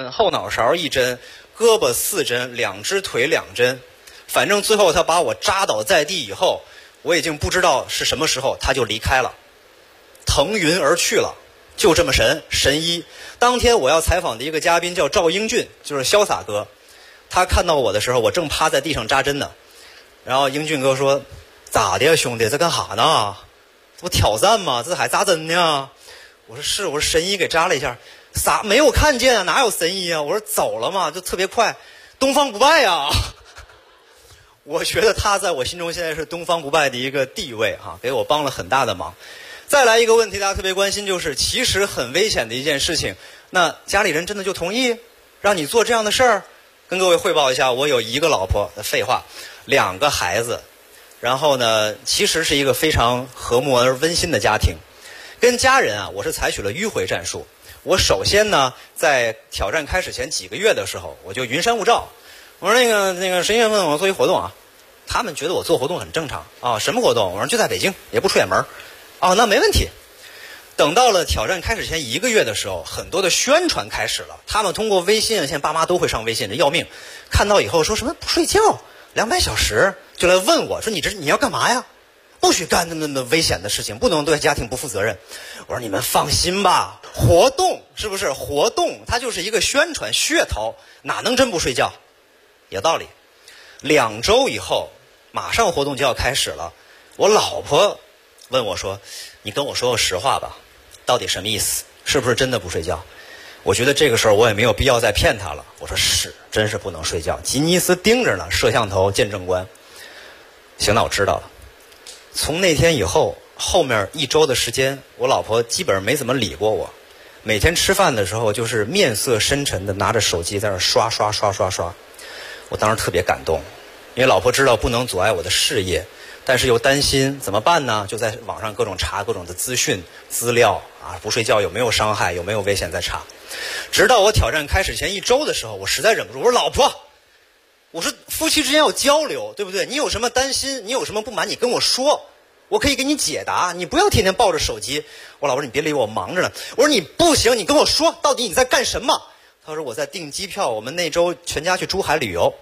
针，后脑勺1针，胳膊4针，2只腿2针，反正最后他把我扎倒在地以后，我已经不知道是什么时候他就离开了，腾云而去了，就这么神医。当天我要采访的一个嘉宾叫赵英俊，就是潇洒哥，他看到我的时候，我正趴在地上扎针呢，然后英俊哥说：“咋的呀，兄弟，在干哈呢？这不挑战吗？这还扎针呢？”我说是，我说神医给扎了一下，啥没有看见啊？哪有神医啊？我说走了嘛，就特别快，东方不败啊！我觉得他在我心中现在是东方不败的一个地位啊，给我帮了很大的忙。再来一个问题，大家特别关心，就是其实很危险的一件事情，那家里人真的就同意让你做这样的事儿？跟各位汇报一下，我有1个老婆，废话，2个孩子，然后呢，其实是一个非常和睦而温馨的家庭。跟家人啊，我是采取了迂回战术。我首先呢，在挑战开始前几个月的时候，我就云山雾罩。我说那个11月份我做一活动啊，他们觉得我做活动很正常啊。什么活动？我说就在北京，也不出远门。哦，那没问题。等到了挑战开始前1个月的时候，很多的宣传开始了。他们通过微信，现在爸妈都会上微信，这要命。看到以后说什么不睡觉200小时，就来问我说你要干嘛呀？不许干那么危险的事情，不能对家庭不负责任。我说你们放心吧，活动是不是活动？它就是一个宣传噱头，哪能真不睡觉？有道理。2周以后，马上活动就要开始了。我老婆问我说：“你跟我说个实话吧，到底什么意思？是不是真的不睡觉？”我觉得这个时候我也没有必要再骗她了。我说是，真是不能睡觉。吉尼斯盯着呢，摄像头见证官。行，那我知道了。从那天以后，后面1周的时间，我老婆基本上没怎么理过我。每天吃饭的时候，就是面色深沉的拿着手机在那刷。我当时特别感动，因为老婆知道不能阻碍我的事业，但是又担心怎么办呢？就在网上各种查各种的资讯资料啊，不睡觉有没有伤害，有没有危险在查。直到我挑战开始前1周的时候，我实在忍不住，我说老婆，我说夫妻之间要交流，对不对？你有什么担心，你有什么不满，你跟我说，我可以给你解答，你不要天天抱着手机。我老婆说你别理我，忙着呢。我说你不行，你跟我说到底你在干什么？他说我在订机票，我们那周全家去珠海旅游。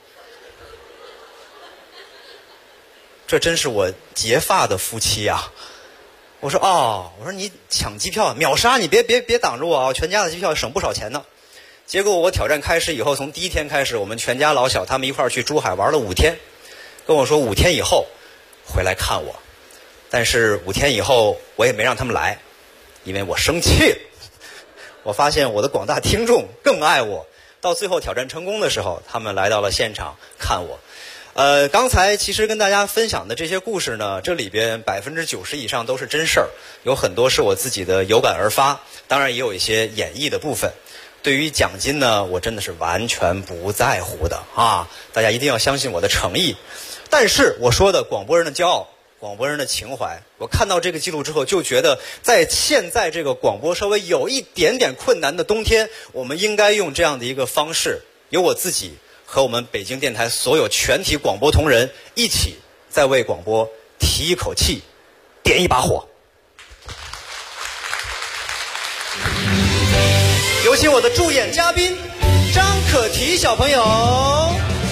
这真是我结发的夫妻啊！我说哦，我说你抢机票秒杀，你别挡着我啊！全家的机票省不少钱呢。结果我挑战开始以后，从第1天开始，我们全家老小他们一块儿去珠海玩了5天，跟我说5天以后回来看我。但是5天以后我也没让他们来，因为我生气了。我发现我的广大听众更爱我。到最后挑战成功的时候，他们来到了现场看我。刚才其实跟大家分享的这些故事呢，这里边90%以上都是真事儿，有很多是我自己的有感而发，当然也有一些演绎的部分。对于奖金呢，我真的是完全不在乎的啊！大家一定要相信我的诚意。但是我说的广播人的骄傲，广播人的情怀，我看到这个记录之后，就觉得在现在这个广播稍微有一点点困难的冬天，我们应该用这样的一个方式，由我自己和我们北京电台所有全体广播同仁一起再为广播提一口气，点一把火。有请我的助演嘉宾张可提小朋友。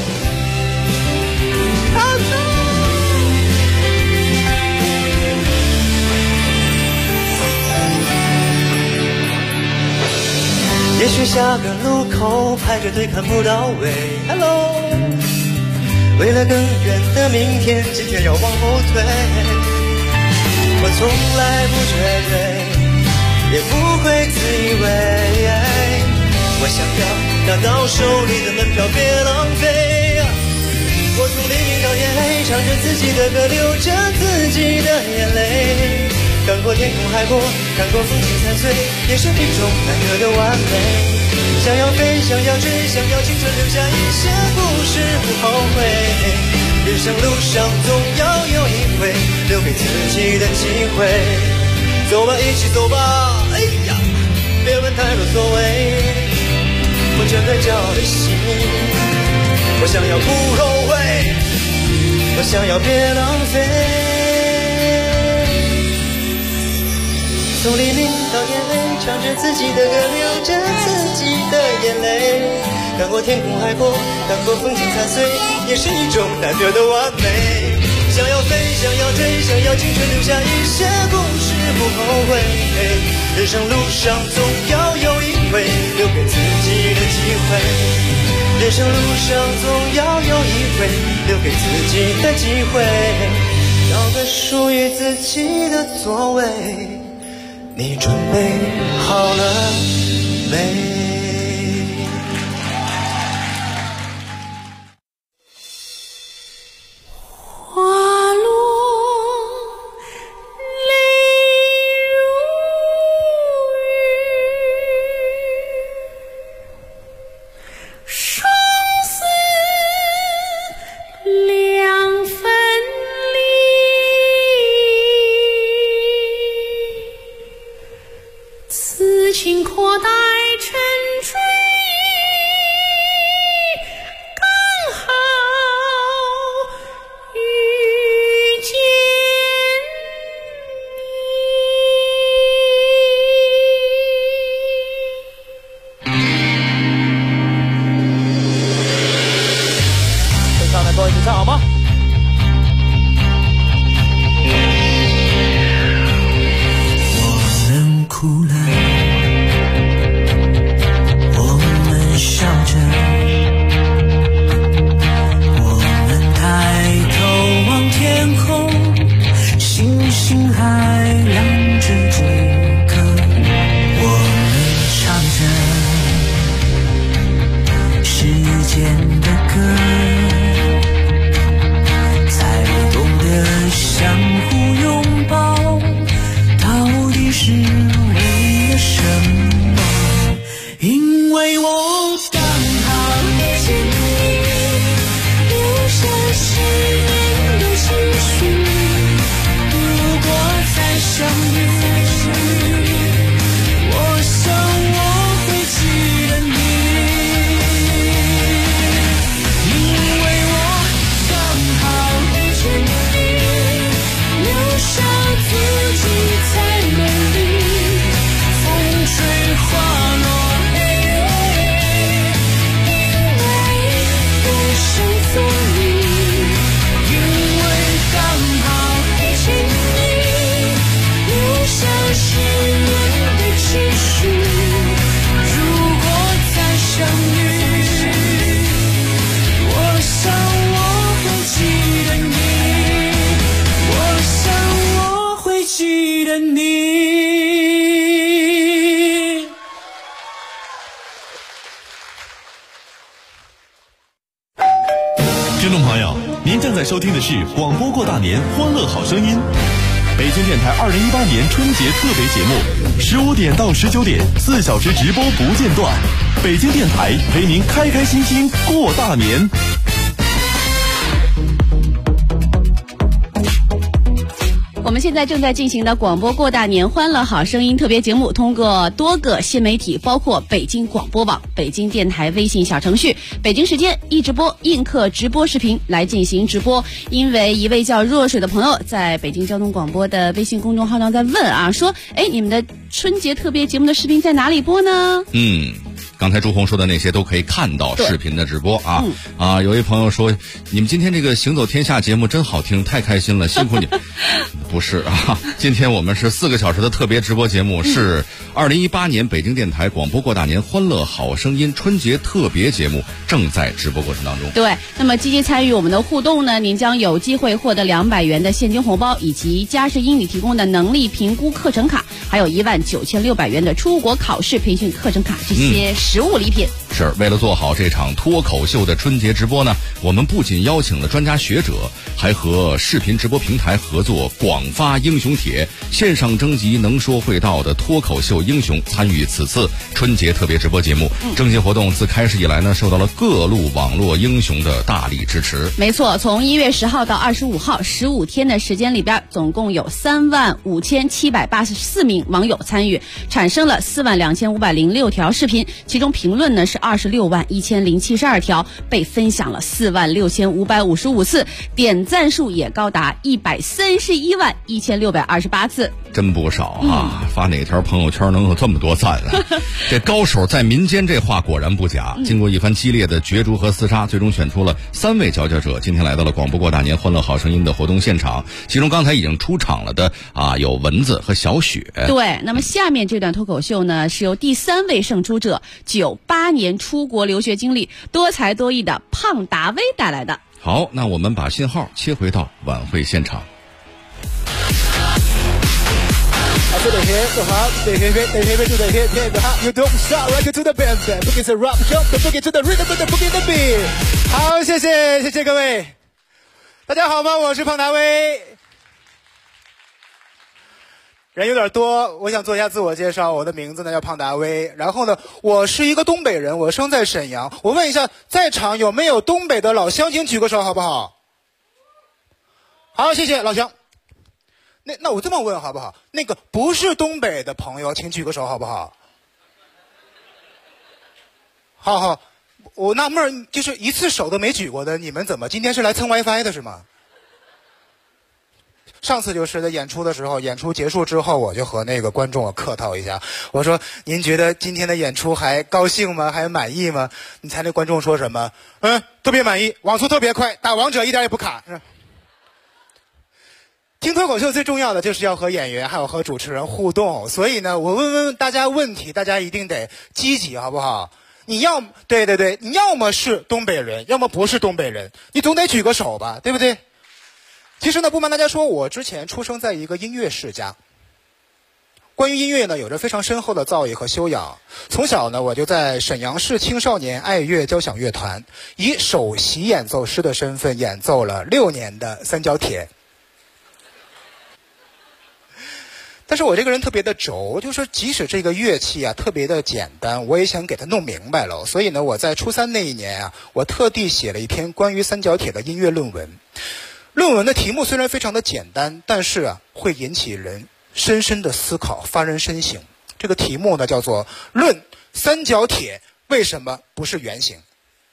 也许下个路口排着队看不到尾 Hello， 为了更远的明天，今天要往后退。我从来不绝对，也不会自以为，我想要拿到手里的门票别浪费。我从黎明到夜黑，唱着自己的歌，流着自己的眼泪，看过天空海阔，看过风景残碎，也是一种难得的完美。想要飞，想要追，想要青春留下一些故事不后悔。人生路上总要有一回留给自己的机会。走吧，一起走吧，哎呀，别问太多所谓。我真的骄傲的心，我想要不后悔，我想要别浪费。从黎明到夜黑，唱着自己的歌，流着自己的眼泪， 看过天空海阔，看过风景彩碎，也是一种难得的完美。想要飞，想要追，想要青春留下一些故事不后悔。人生路上总要有一回留给自己的机会，人生路上总要有一回留给自己的机会，找个属于自己的座位。你准备好了没？ 收听的是广播过大年欢乐好声音，北京电台2018年春节特别节目，15点到19点4小时直播不间断，北京电台陪您开开心心过大年。 我们现在正在进行的广播过大年欢乐好声音特别节目，通过多个新媒体，包括北京广播网、北京电台微信小程序、北京时间一直播、映客直播视频来进行直播。因为一位叫若水的朋友在北京交通广播的微信公众号上在问啊，说你们的春节特别节目的视频在哪里播呢？ 刚才朱红说的那些都可以看到视频的直播啊。有一朋友说，你们今天这个行走天下节目真好听，太开心了，辛苦你。不是啊，今天我们是4个小时的特别直播节目，是2018年北京电台广播过大年欢乐好声音春节特别节目，正在直播过程当中。 对，那么积极参与我们的互动呢，您将有机会获得200元的现金红包，以及嘉实英语提供的能力评估课程卡，还有19600元的出国考试培训课程卡，这些实物礼品。 是为了做好这场脱口秀的春节直播呢，我们不仅邀请了专家学者，还和视频直播平台合作广发英雄帖，线上征集能说会道的脱口秀英雄参与此次春节特别直播节目。征集活动自开始以来呢，受到了各路网络英雄的大力支持。 没错，从1月10号到25号15天的时间里边，总共有35784名网友参与，产生了42506条视频，其中评论呢是 26万1072条，被分享了46555次，点赞数也高达1311628次。 真不少啊！发哪条朋友圈能有这么多赞啊？这高手在民间，这话果然不假。经过一番激烈的角逐和厮杀，最终选出了3位佼佼者。今天来到了广播过大年欢乐好声音的活动现场，其中刚才已经出场了的有蚊子和小雪。 对，那么下面这段脱口秀呢，是由第3位胜出者98年出国留学经历、多才多艺的胖达威带来的。 好，那我们把信号切回到晚会现场。 To the hip, the hop, the hip, the hip, to the hip, hip, the hop. You don't stop, rock it to the band, band. Boogie to rock, jump, the boogie to the rhythm, the boogie the beat. 好，谢谢各位，大家好吗？我是胖达威。人有点多，我想做一下自我介绍。我的名字呢叫胖达威，然后呢，我是一个东北人，我生在沈阳。我问一下，在场有没有东北的老乡，请举个手好不好？好，谢谢老乡。那我这么问好不好？那个不是东北的朋友，请举个手好不好？好，我纳闷，就是一次手都没举过的，你们怎么今天是来蹭 WiFi 的是吗？上次就是在演出的时候，演出结束之后，我就和那个观众客套一下，我说：“您觉得今天的演出还高兴吗？还满意吗？”你猜那观众说什么？特别满意，网速特别快，打王者一点也不卡。听脱口秀最重要的就是要和演员还有和主持人互动，所以呢，我问大家问题，大家一定得积极，好不好？对，你要么是东北人，要么不是东北人，你总得举个手吧，对不对？其实呢，不瞒大家说，我之前出生在一个音乐世家，关于音乐呢，有着非常深厚的造诣和修养。从小呢，我就在沈阳市青少年爱乐交响乐团，以首席演奏师的身份演奏了6年的三角铁。但是我这个人特别的轴，就是即使这个乐器特别的简单，我也想给它弄明白了。所以呢，我在初3那一年我特地写了一篇关于三角铁的音乐论文。论文的题目虽然非常的简单，但是会引起人深深的思考，发人深省。这个题目呢叫做《论三角铁为什么不是圆形》。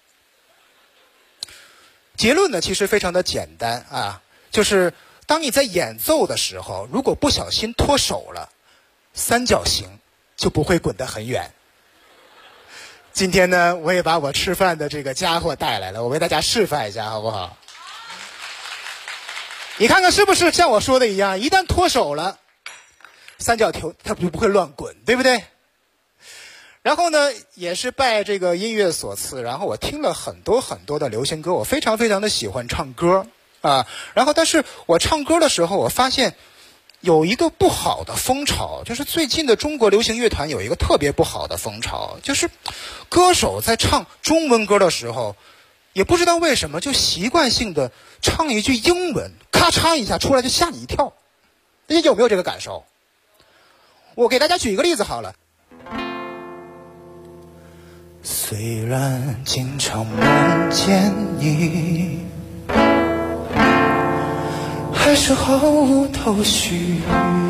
结论呢其实非常的简单就是当你在演奏的时候，如果不小心脱手了，三角形就不会滚得很远。今天呢，我也把我吃饭的这个家伙带来了，我为大家示范一下，好不好？你看看是不是像我说的一样，一旦脱手了，三角球它就不会乱滚，对不对？然后呢，也是拜这个音乐所赐，然后我听了很多很多的流行歌，我非常非常的喜欢唱歌然后但是我唱歌的时候，我发现有一个不好的风潮，就是最近的中国流行乐坛有一个特别不好的风潮，就是歌手在唱中文歌的时候，也不知道为什么就习惯性的唱一句英文，咔嚓一下出来就吓你一跳。大家有没有这个感受？我给大家举一个例子好了。虽然经常梦见你，还是毫无头绪，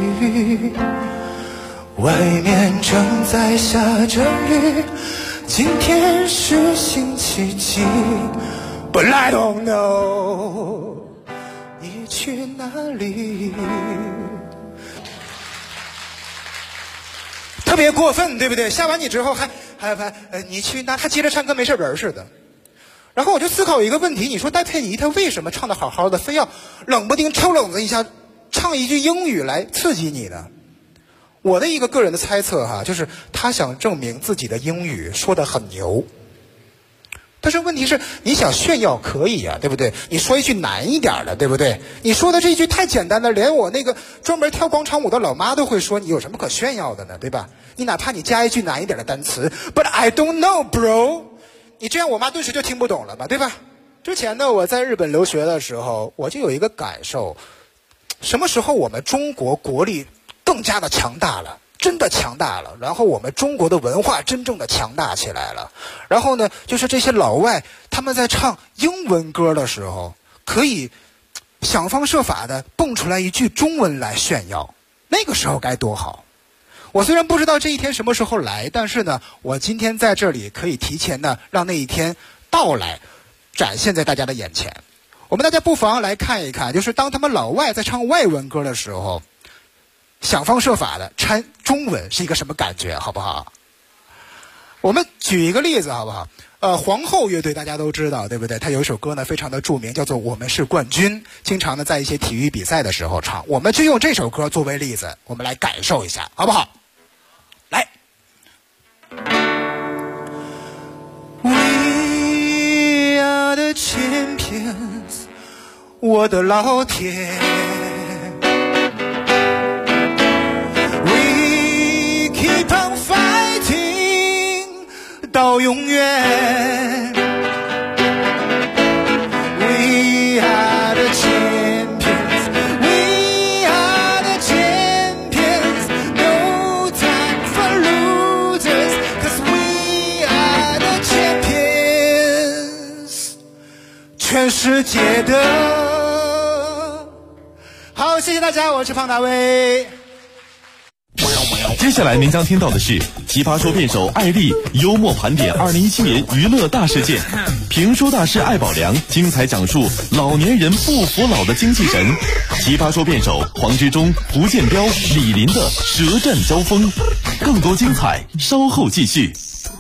外面正在下着雨，今天是星期几 But I don't know 你去哪里，特别过分，对不对？吓完你之后还你去哪，他接着唱歌没事人似的。然后我就思考一个问题，你说戴佩妮她为什么唱得好好的，非要冷不丁抽冷子一下唱一句英语来刺激你呢？我的一个个人的猜测就是他想证明自己的英语说得很牛。但是问题是，你想炫耀可以对不对？你说一句难一点的，对不对？你说的这一句太简单了，连我那个专门跳广场舞的老妈都会说，你有什么可炫耀的呢？对吧？你哪怕你加一句难一点的单词 But I don't know bro， 你这样我妈顿时就听不懂了嘛，对吧？之前呢，我在日本留学的时候，我就有一个感受，什么时候我们中国国力更加的强大了，真的强大了，然后我们中国的文化真正的强大起来了。然后呢，就是这些老外他们在唱英文歌的时候，可以想方设法的蹦出来一句中文来炫耀，那个时候该多好。 我虽然不知道这一天什么时候来，但是呢，我今天在这里可以提前呢让那一天到来，展现在大家的眼前。我们大家不妨来看一看，就是当他们老外在唱外文歌的时候，想方设法的掺中文是一个什么感觉，好不好？我们举一个例子好不好？皇后乐队大家都知道，对不对？他有一首歌呢非常的著名，叫做《我们是冠军》，经常呢在一些体育比赛的时候唱。我们就用这首歌作为例子，我们来感受一下，好不好？来。We are the champions， 我的老天。We keep on fighting， 到永远。We are the champions， We are the champions， no time for losers， 'cause we are the champions， 全世界的。好，谢谢大家，我是胖大卫。 接下来您将听到的是奇葩说辩手艾丽幽默盘点2017年娱乐大事件，评书大师艾宝良精彩讲述老年人不服老的精气神，奇葩说辩手黄执中、胡建彪、李林的舌战交锋，更多精彩稍后继续。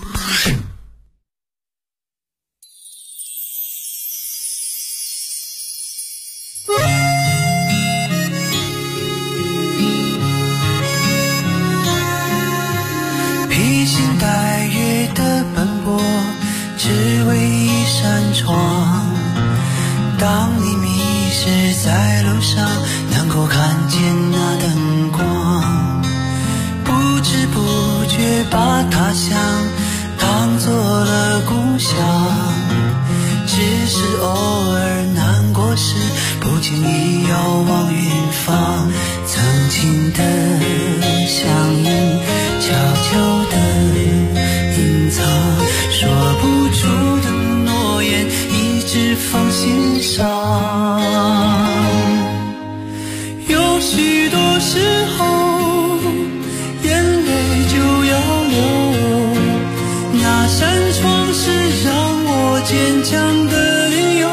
披星戴月的奔波，只为一扇窗。当你迷失在路上，能够看见那灯光，不知不觉把他乡当作了故乡。只是偶尔难过时，不经意遥望远方，曾经的相依悄悄地隐藏，说不出的诺言一直放心上。有许多时候眼泪就要流，那扇窗是让我坚强的理由。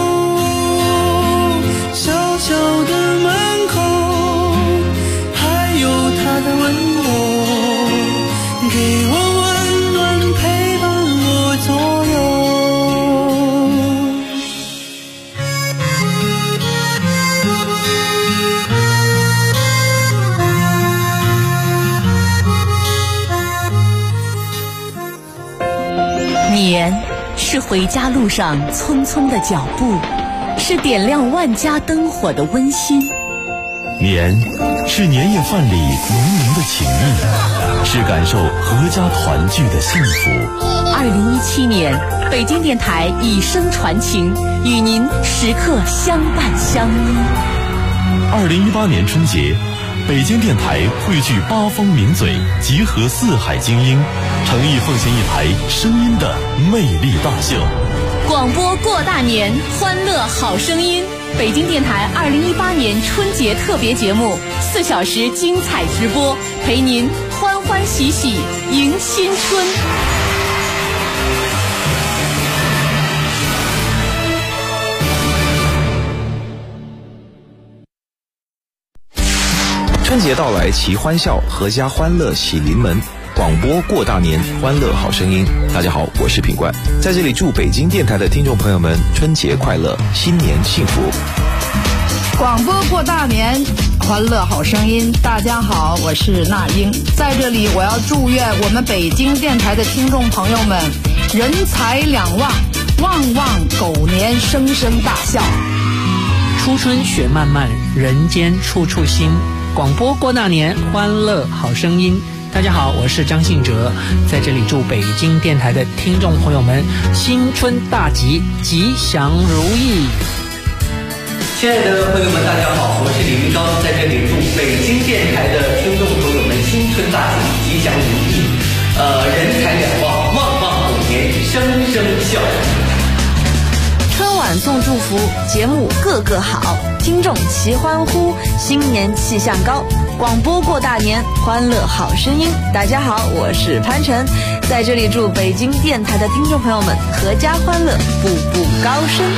小小的门口还有他的温柔，给我温暖陪伴我左右。 年是回家路上匆匆的脚步，是点亮万家灯火的温馨。 年是年夜饭里浓浓的情谊，是感受阖家团聚的幸福。 2017年，北京电台以声传情，与您时刻相伴相依。 2018年春节，北京电台汇聚八方名嘴，集合四海精英，诚意奉献一台声音的魅力大秀。 广播过大年，欢乐好声音。北京电台2018年春节特别节目，4小时精彩直播，陪您欢欢喜喜迎新春。 春节到来齐欢笑，阖家欢乐喜临门。广播过大年，欢乐好声音。大家好，我是品冠，在这里祝北京电台的听众朋友们春节快乐，新年幸福。 广播过大年，欢乐好声音。大家好，我是那英，在这里我要祝愿我们北京电台的听众朋友们人财两旺，旺旺狗年声声大笑。 初春雪漫漫，人间处处新。广播过大年，欢乐好声音。大家好，我是张信哲，在这里祝北京电台的听众朋友们新春大吉，吉祥如意。 亲爱的朋友们，大家好，我是李云高，在这里祝北京电台的听众朋友们新春大吉，吉祥如意，人财两旺，旺旺狗年，声声笑。 春晚短送祝福，节目个个好，听众齐欢呼，新年气象高。广播过大年，欢乐好声音。大家好，我是潘晨，在这里祝北京电台的听众朋友们阖家欢乐，步步高升。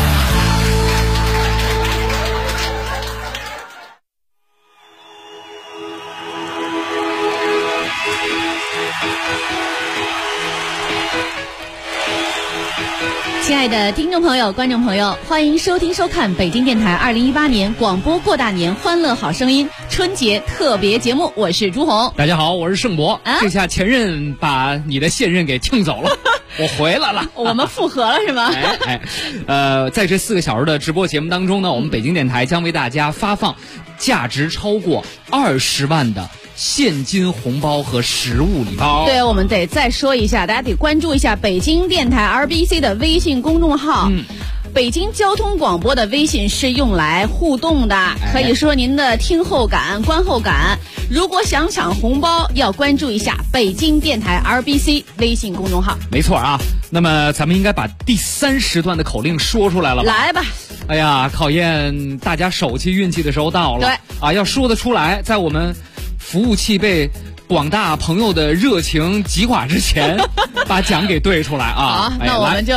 亲爱的听众朋友、观众朋友，欢迎收听收看北京电台2018年广播过大年欢乐好声音春节特别节目，我是朱红。 大家好，我是盛博。这下前任把你的现任给听走了，我回来了。 我们复合了是吗？ 在这4个小时的直播节目当中呢，我们北京电台将为大家发放价值超过20万的现金红包和实物礼包。 对，我们得再说一下，大家得关注一下北京电台 RBC 的微信公众号。北京交通广播的微信是用来互动的，可以说您的听后感、观后感。如果想抢红包，要关注一下北京电台 RBC 微信公众号。 没错啊，那么咱们应该把第3时段的口令说出来了吧？ 来吧。 哎呀，考验大家手气运气的时候到了。 对啊，要说得出来，在我们服务器被广大朋友的热情击垮之前，把奖给对出来啊！ 好，那我们就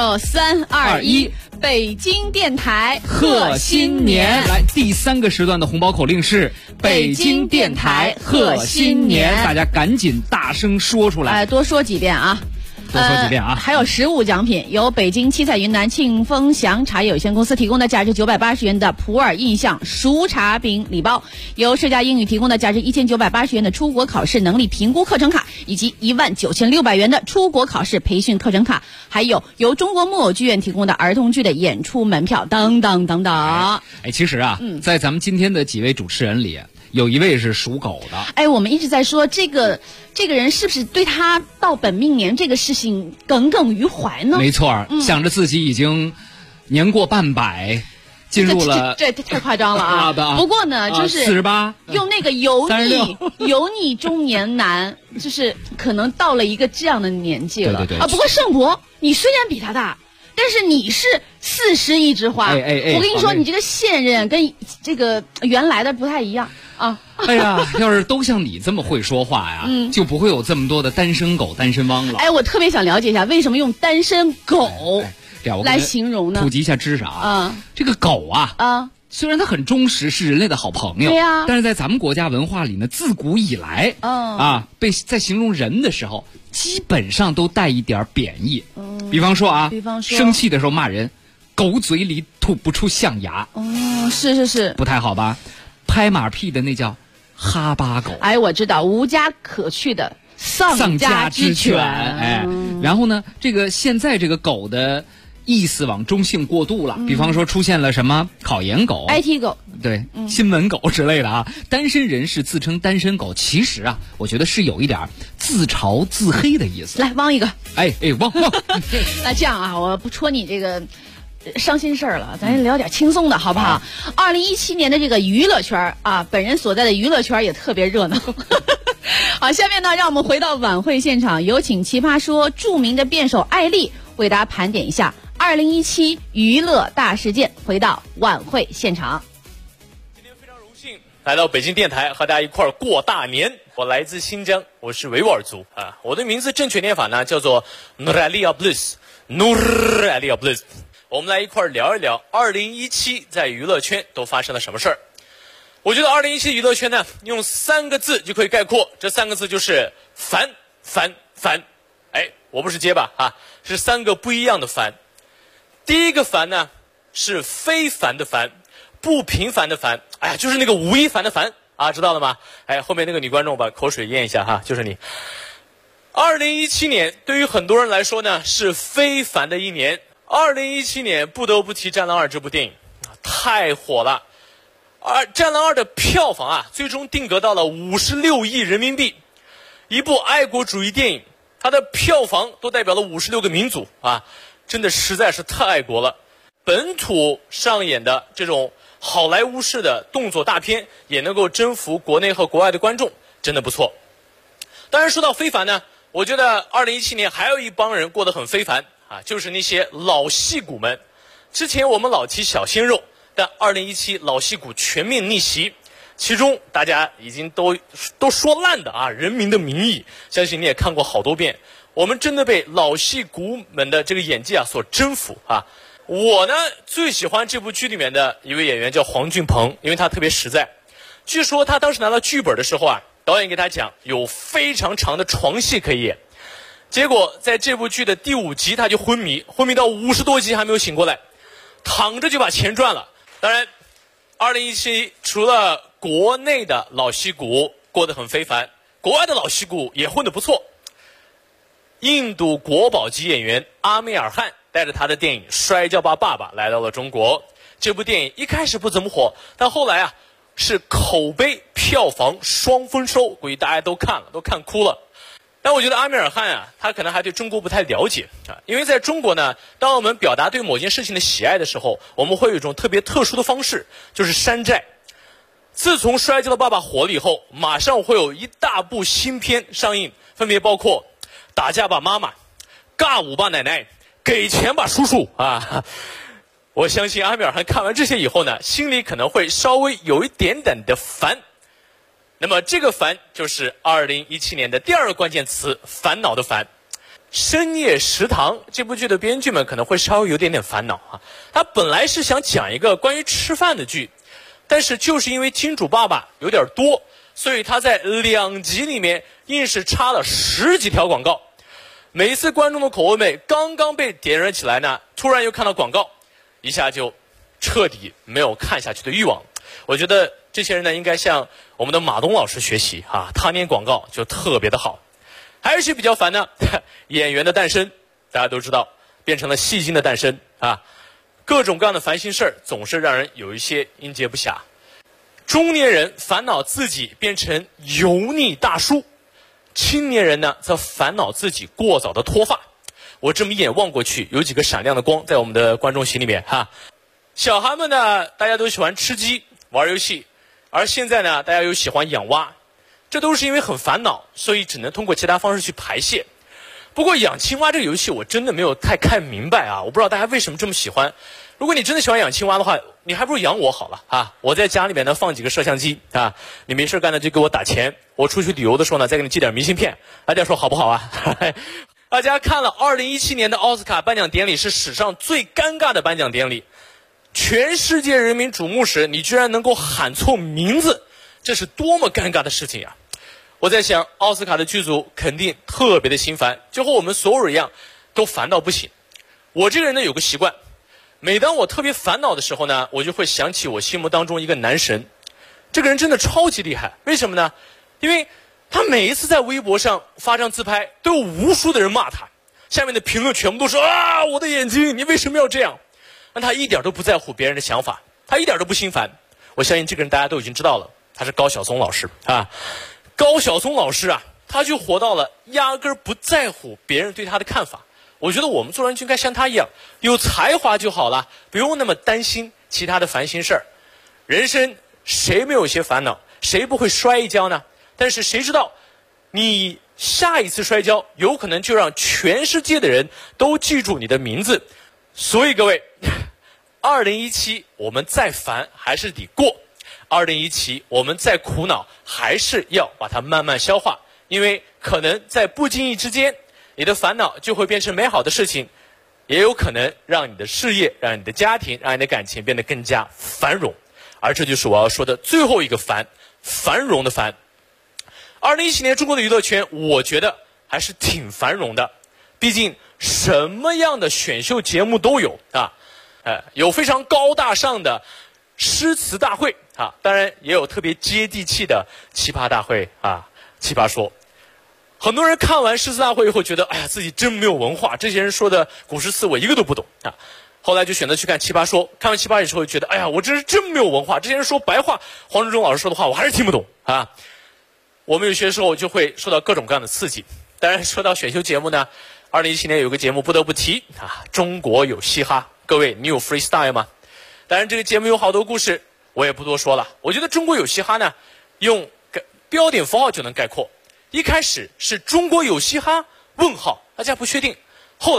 3、2、1，北京电台贺新年！ 来，第3个时段的红包口令是北京电台贺新年，大家赶紧大声说出来， 多说几遍啊！ 多说几遍啊！ 还有实物奖品，由北京七彩云南庆丰祥茶叶有限公司提供的价值980元的普洱印象熟茶饼礼包，由浙嘉英语提供的价值1980元的出国考试能力评估课程卡，以及19600元的出国考试培训课程卡，还有由中国木偶剧院提供的儿童剧的演出门票等等等等。 其实啊，在咱们今天的几位主持人里，有一位是属狗的。 我们一直在说这个人是不是对他到本命年这个事情耿耿于怀呢？ 没错，想着自己已经年过半百，进入了这太夸张了啊！不过呢，就是 48 用那个油腻中年男，就是可能到了一个这样的年纪了。 对。 不过盛博，你虽然比他大，但是你是40一枝花。我跟你说，你这个现任跟这个原来的不太一样啊。 哎呀，要是都像你这么会说话呀，就不会有这么多的单身狗、单身汪了。 我特别想了解一下，为什么用单身狗来形容呢？ 普及一下知识啊。这个狗啊，虽然它很忠实，是人类的好朋友， 对呀， 但是在咱们国家文化里呢，自古以来，被在形容人的时候，基本上都带一点贬义。比方说生气的时候骂人，狗嘴里吐不出象牙。 是， 不太好吧？拍马屁的那叫哈巴狗。 我知道，无家可去的丧家之犬。 然后呢，现在这个狗的意思往中性过渡了，比方说出现了什么考研狗、 IT 狗， 对，新闻狗之类的啊。单身人士自称单身狗，其实啊，我觉得是有一点自嘲自黑的意思。 来，汪一个， 汪。 那这样啊，我不戳你这个伤心事儿了，咱聊点轻松的好不好？2017年的这个娱乐圈啊，本人所在的娱乐圈也特别热闹。好，下面呢，让我们回到晚会现场，有请奇葩说著名的辩手艾丽为大家盘点一下2017娱乐大事件。回到晚会现场， 今天非常荣幸来到北京电台和大家一块儿过大年。我来自新疆，我是维吾尔族啊。我的名字正确念法呢叫做 Nuralia Blues。我们来一块儿聊一聊2017在娱乐圈都发生了什么事儿。我觉得2017娱乐圈呢，用3个字就可以概括，这3个字就是烦。我不是结巴啊，是3个不一样的烦。第一个烦呢，是非凡的烦，不平凡的烦。就是那个吴亦凡的凡啊，知道了吗？后面那个女观众把口水咽一下哈，就是你。2017年对于很多人来说呢，是非凡的一年。2017年不得不提《战狼2》这部电影，太火了。而《战狼2》的票房啊，最终定格到了56亿人民币。一部爱国主义电影，它的票房都代表了56个民族啊，真的实在是太爱国了。本土上演的这种好莱坞式的动作大片，也能够征服国内和国外的观众，真的不错。当然说到非凡呢，我觉得2017年还有一帮人过得很非凡啊，就是那些老戏骨们。 之前我们老提小鲜肉，但2017老戏骨全面逆袭，其中大家已经都说烂的啊，《人民的名义》，相信你也看过好多遍。我们真的被老戏骨们的这个演技啊所征服啊！我呢最喜欢这部剧里面的一位演员叫黄俊鹏，因为他特别实在。据说他当时拿到剧本的时候啊，导演给他讲有非常长的床戏可以演，结果在这部剧的第5集他就昏迷到50多集还没有醒过来，躺着就把钱赚了。当然2017除了国内的老戏骨过得很非凡，国外的老戏骨也混得不错。印度国宝级演员阿米尔汗带着他的电影《摔跤吧，爸爸》来到了中国。这部电影一开始不怎么火，但后来啊是口碑票房双丰收，估计大家都看了，都看哭了。但我觉得阿米尔汗啊，他可能还对中国不太了解啊，因为在中国呢，当我们表达对某件事情的喜爱的时候，我们会有一种特别特殊的方式，就是山寨。自从《摔跤的爸爸》火了以后，马上会有一大部新片上映，分别包括打架吧妈妈、尬舞吧奶奶、给钱吧叔叔啊！我相信阿米尔汗看完这些以后呢，心里可能会稍微有一点点的烦。那么这个烦就是2017年的第2个关键词，烦恼的烦。深夜食堂这部剧的编剧们可能会稍微有点烦恼啊，他本来是想讲一个关于吃饭的剧，但是就是因为金主爸爸有点多，所以他在2集里面硬是插了10几条广告。每一次观众的口味刚刚被点燃起来呢，突然又看到广告，一下就彻底没有看下去的欲望。我觉得这些人呢，应该向我们的马东老师学习啊，他念广告就特别的好。还有一些比较烦呢，演员的诞生，大家都知道变成了戏精的诞生啊，各种各样的烦心事儿总是让人有一些应接不暇。中年人烦恼自己变成油腻大叔，青年人呢则烦恼自己过早的脱发。我这么一眼望过去，有几个闪亮的光在我们的观众席里面哈。小孩们呢，大家都喜欢吃鸡玩游戏，而现在呢，大家又喜欢养蛙，这都是因为很烦恼，所以只能通过其他方式去排泄。不过养青蛙这个游戏我真的没有太看明白啊，我不知道大家为什么这么喜欢。如果你真的喜欢养青蛙的话，你还不如养我好了啊！我在家里面呢放几个摄像机啊，你没事干呢就给我打钱，我出去旅游的时候呢再给你寄点明信片，大家说好不好啊？大家看了2017年的奥斯卡颁奖典礼，是史上最尴尬的颁奖典礼，全世界人民瞩目时，你居然能够喊错名字，这是多么尴尬的事情呀！我在想，奥斯卡的剧组肯定特别的心烦，就和我们所有人一样，都烦到不行。我这个人呢有个习惯，每当我特别烦恼的时候呢，我就会想起我心目当中一个男神。这个人真的超级厉害，为什么呢？因为他每一次在微博上发张自拍，都有无数的人骂他，下面的评论全部都说啊，我的眼睛，你为什么要这样？但他一点都不在乎别人的想法，他一点都不心烦。我相信这个人大家都已经知道了，他是高晓松老师啊。高晓松老师啊，他就活到了压根儿不在乎别人对他的看法。我觉得我们做人就应该像他一样，有才华就好了，不用那么担心其他的烦心事儿。人生谁没有些烦恼，谁不会摔一跤呢？但是谁知道你下一次摔跤有可能就让全世界的人都记住你的名字。所以各位，2017我们再烦还是得过，2017我们再苦恼还是要把它慢慢消化，因为可能在不经意之间，你的烦恼就会变成美好的事情，也有可能让你的事业、让你的家庭、让你的感情变得更加繁荣。而这就是我要说的最后一个烦，繁荣的繁。2017年中国的娱乐圈，我觉得还是挺繁荣的，毕竟什么样的选秀节目都有啊，有非常高大上的诗词大会啊，当然也有特别接地气的奇葩大会啊，奇葩说。很多人看完诗词大会以后觉得，哎呀，自己真没有文化，这些人说的古诗词我一个都不懂啊。后来就选择去看奇葩说，看完奇葩以后觉得，哎呀，我这是真没有文化，这些人说白话，黄志忠老师说的话我还是听不懂啊。我们有些时候就会受到各种各样的刺激。当然说到选秀节目呢，2017年有个节目不得不提啊，中国有嘻哈。各位，你有 freestyle 吗？当然这个节目有好多故事，我也不多说了。我觉得中国有嘻哈呢，用标点符号就能概括。一开始是中国有嘻哈？问号，大家不确定。后来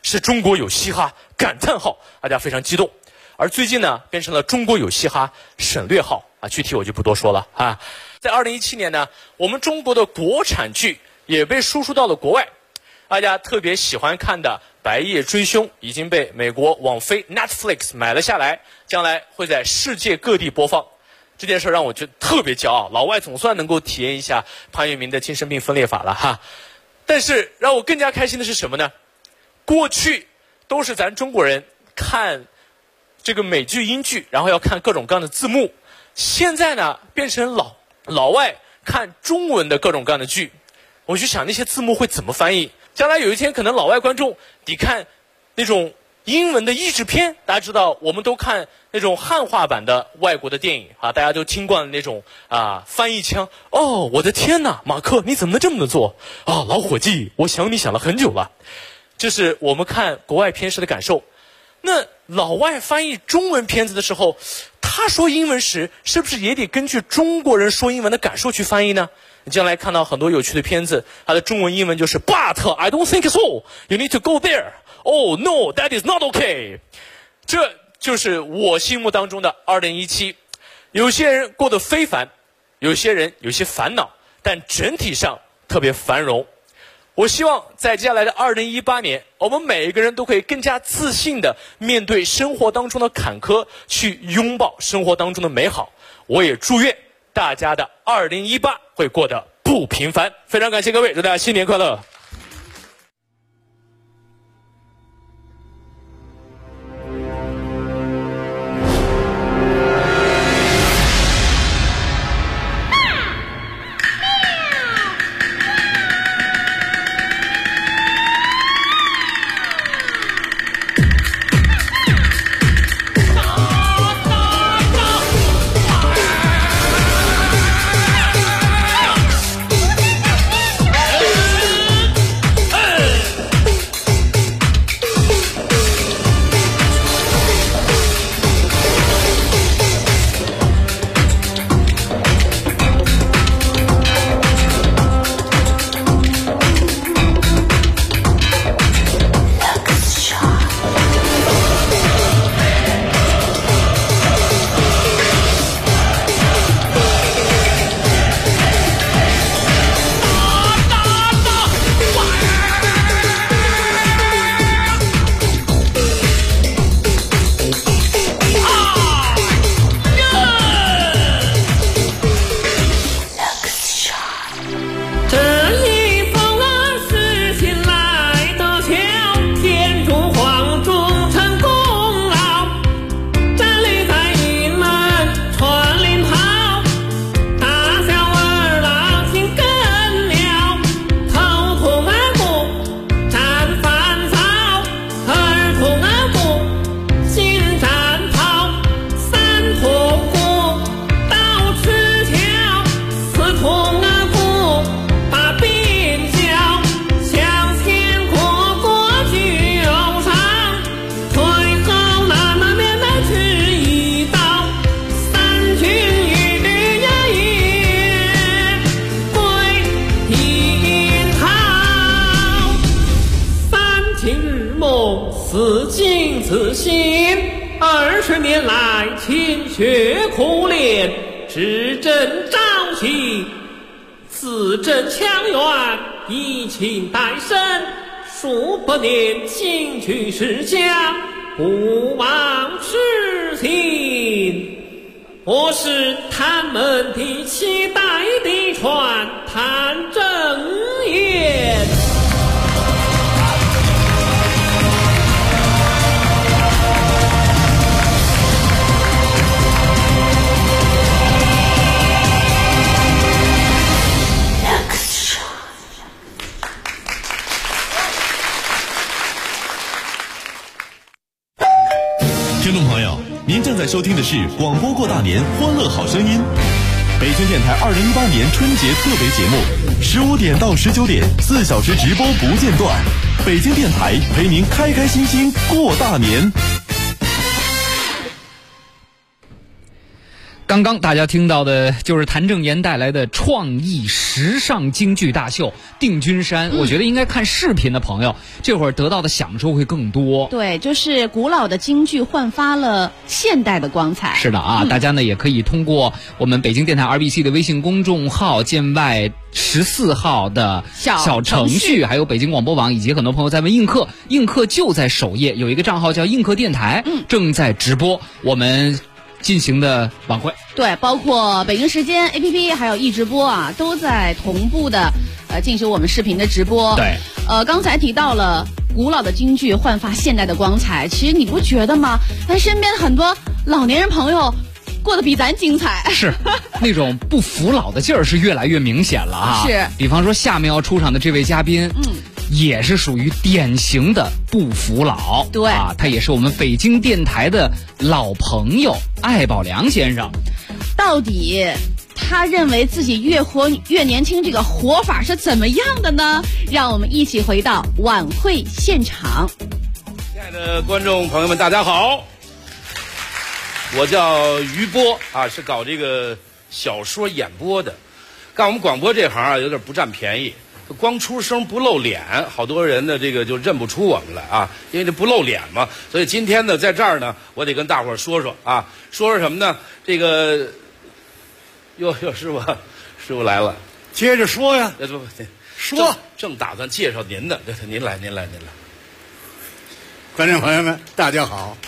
是中国有嘻哈感叹号，大家非常激动。而最近呢，变成了中国有嘻哈省略号啊，具体我就不多说了啊。在2017年呢，我们中国的国产剧也被输出到了国外，大家特别喜欢看的《白夜追凶》已经被美国网飞 Netflix 买了下来，将来会在世界各地播放。这件事让我觉得特别骄傲，老外总算能够体验一下潘粤明的精神病分裂法了哈。但是让我更加开心的是什么呢？过去都是咱中国人看这个美剧英剧，然后要看各种各样的字幕，现在呢变成老外看中文的各种各样的剧，我就想那些字幕会怎么翻译？将来有一天可能老外观众得看那种英文的译制片，大家知道我们都看那种汉化版的外国的电影啊，大家都听惯了那种翻译腔。哦，我的天哪，马克你怎么能这么做啊？老伙计，我想你想了很久了。这是我们看国外片时的感受。那老外翻译中文片子的时候，他说英文时是不是也得根据中国人说英文的感受去翻译呢？你将来看到很多有趣的片子，它的中文英文就是 But I don't think so. You need to go there. Oh no, that is not okay. 这就是我心目当中的2017。有些人过得非凡，有些人有些烦恼，但整体上特别繁荣。我希望在接下来的2018年，我们每一个人都可以更加自信地面对生活当中的坎坷，去拥抱生活当中的美好。我也祝愿大家的2018会过得不平凡。非常感谢各位，祝大家新年快乐。 自敬自信，20年来勤学苦练，只争朝夕，自证强援，以情代身，数百年兴趣世家，不忘痴情。我是他们的期待的传谭正言。 听众朋友，您正在收听的是广播过大年欢乐好声音，北京电台2018年春节特别节目，15点到19点，4小时直播不间断。北京电台陪您开开心心过大年。 刚刚大家听到的就是谭正岩带来的创意时尚京剧大秀《定军山》，我觉得应该看视频的朋友这会儿得到的享受会更多。 对，就是古老的京剧焕发了现代的光彩。 是的啊，大家呢也可以通过我们北京电台 RBC 的微信公众号、建外14号的小程序，还有北京广播网，以及很多朋友在问映客，映客就在首页有一个账号叫映客电台，正在直播我们进行的晚会。 对，包括北京时间 APP 还有易直播啊，都在同步的进行我们视频的直播。 对， 刚才提到了古老的京剧焕发现代的光彩，其实你不觉得吗？咱身边很多老年人朋友过得比咱精彩， 是那种不服老的劲儿是越来越明显了啊。 是， 比方说下面要出场的这位嘉宾，也是属于典型的不服老。 对啊，他也是我们北京电台的老朋友艾宝良先生。 到底他认为自己越活越年轻，这个活法是怎么样的呢？让我们一起回到晚会现场。 亲爱的观众朋友们，大家好，我叫于波啊，是搞这个小说演播的。干我们广播这行啊，有点不占便宜，光出声不露脸，好多人呢这个就认不出我们来啊，因为这不露脸嘛。所以今天呢，在这儿呢，我得跟大伙儿说说啊，说什么呢？这个，哟，师傅来了， 接着说呀， 不， 说正打算介绍您呢，您来。 观众朋友们，大家好，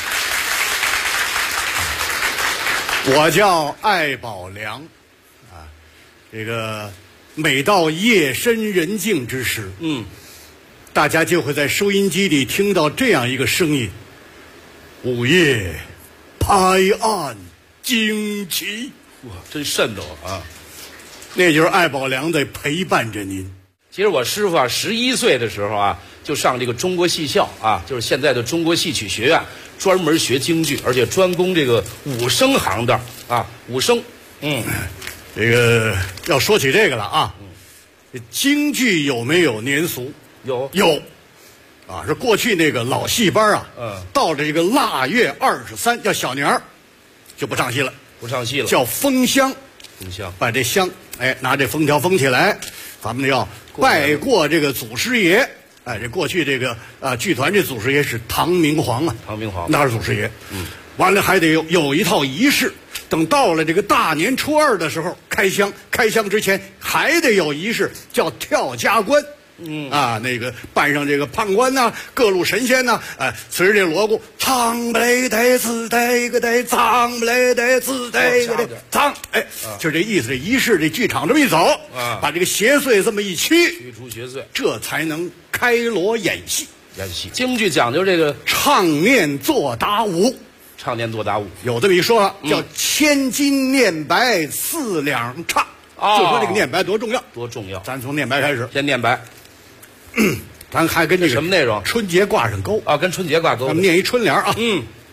我叫艾宝良，啊，这个每到夜深人静之时，大家就会在收音机里听到这样一个声音：午夜拍案惊奇。 哇，真瘆得我啊！ 那就是艾宝良在陪伴着您。 其实我师傅啊，11岁的时候啊，就上这个中国戏校啊，就是现在的中国戏曲学院，专门学京剧，而且专攻这个武生行当啊，武生。 这个要说起这个了啊，京剧有没有年俗？ 有， 啊，是过去那个老戏班啊，到了这个腊月23，叫小年儿，就不上戏了，叫封香，把这香，拿这封条封起来，咱们要拜过这个祖师爷。这过去这个剧团这祖师爷是唐明皇啊，那是祖师爷。完了还得有一套仪式，等到了这个大年初2的时候开香，开香之前还得有仪式，叫跳加冠。那个扮上这个判官呐，各路神仙呐，随着这锣鼓，唱不来得自得个得，唱不来得自得个得，唱，就这意思。这仪式这剧场这么一走，把这个邪祟这么一驱除邪祟， 这才能开锣演戏。 京剧讲究这个唱念做打舞，有这么一说法，叫千金念白4两唱。就说这个念白多重要，咱从念白开始， 先念白。 咱还跟这个什么内容？ 春节挂上钩啊，跟春节挂钩。 咱们念一春联啊。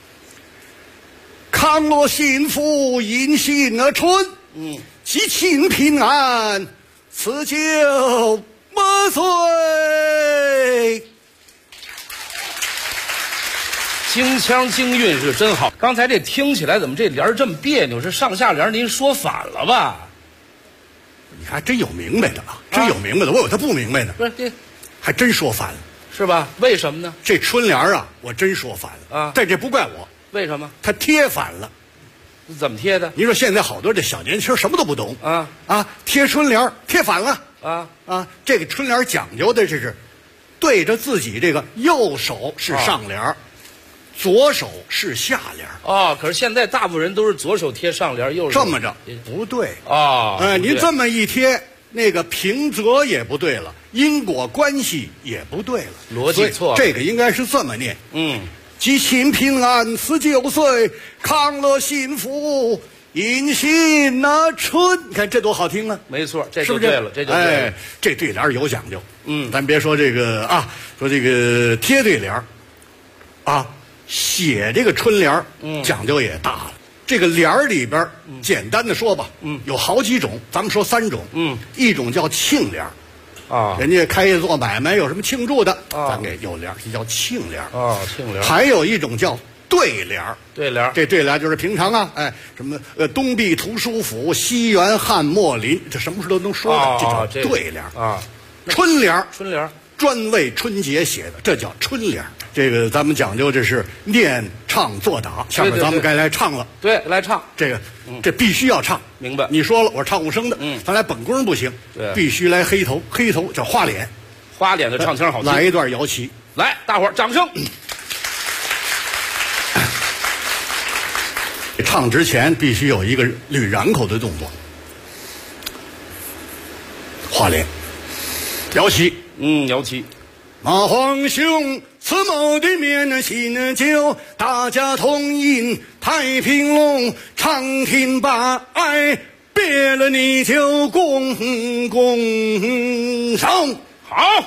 康乐幸福迎新春，喜庆平安辞旧万岁。 京腔京韵是真好。刚才这听起来怎么这联这么别扭？是上下联您说反了吧？ 你还真有明白的啊，真有明白的，我有他不明白的。 不是这， 还真说反了， 是吧？为什么呢？ 这春联啊，我真说反了啊！但这不怪我， 为什么？ 他贴反了。 怎么贴的？ 你说现在好多这小年轻什么都不懂贴春联贴反了这个春联讲究的这是对着自己这个右手是上联，左手是下联。 可是现在大部分人都是左手贴上联，右手这么着不对您这么一贴，那个平仄也不对了，因果关系也不对了， 逻辑错了。 这个应该是这么念，吉庆平安辞旧岁，康乐幸福迎新春。你看这多好听啊！ 没错，这就对了，这就对了。 这对联有讲究。咱别说这个说这个贴对联写这个春联讲究也大了。这个联里边简单的说吧，有好几种，咱们说3种。一种叫庆联人家开业做买卖有什么庆祝的，咱给有联，这叫庆联庆联。 还有一种叫对联儿。 对联儿， 这对联儿就是平常啊，哎，什么东壁图书府，西园汉墨林，这什么事都能说的，这叫对联儿啊。 春联儿， 春联儿专为春节写的，这叫春联儿。这个咱们讲究这是念唱作打，下面咱们该来唱了。 对，来唱这个，这必须要唱。 明白？ 你说了，我唱5声的，咱来本宫不行， 对， 必须来黑头，黑头叫花脸， 花脸的唱腔好听。 来一段摇旗， 来，大伙儿掌声。 唱之前必须有一个捋髯口的动作，花脸，摇旗， 摇旗。 马皇兄，此谋的面新酒，大家同饮太平龙，长亭把爱，别了你就共赏。 好，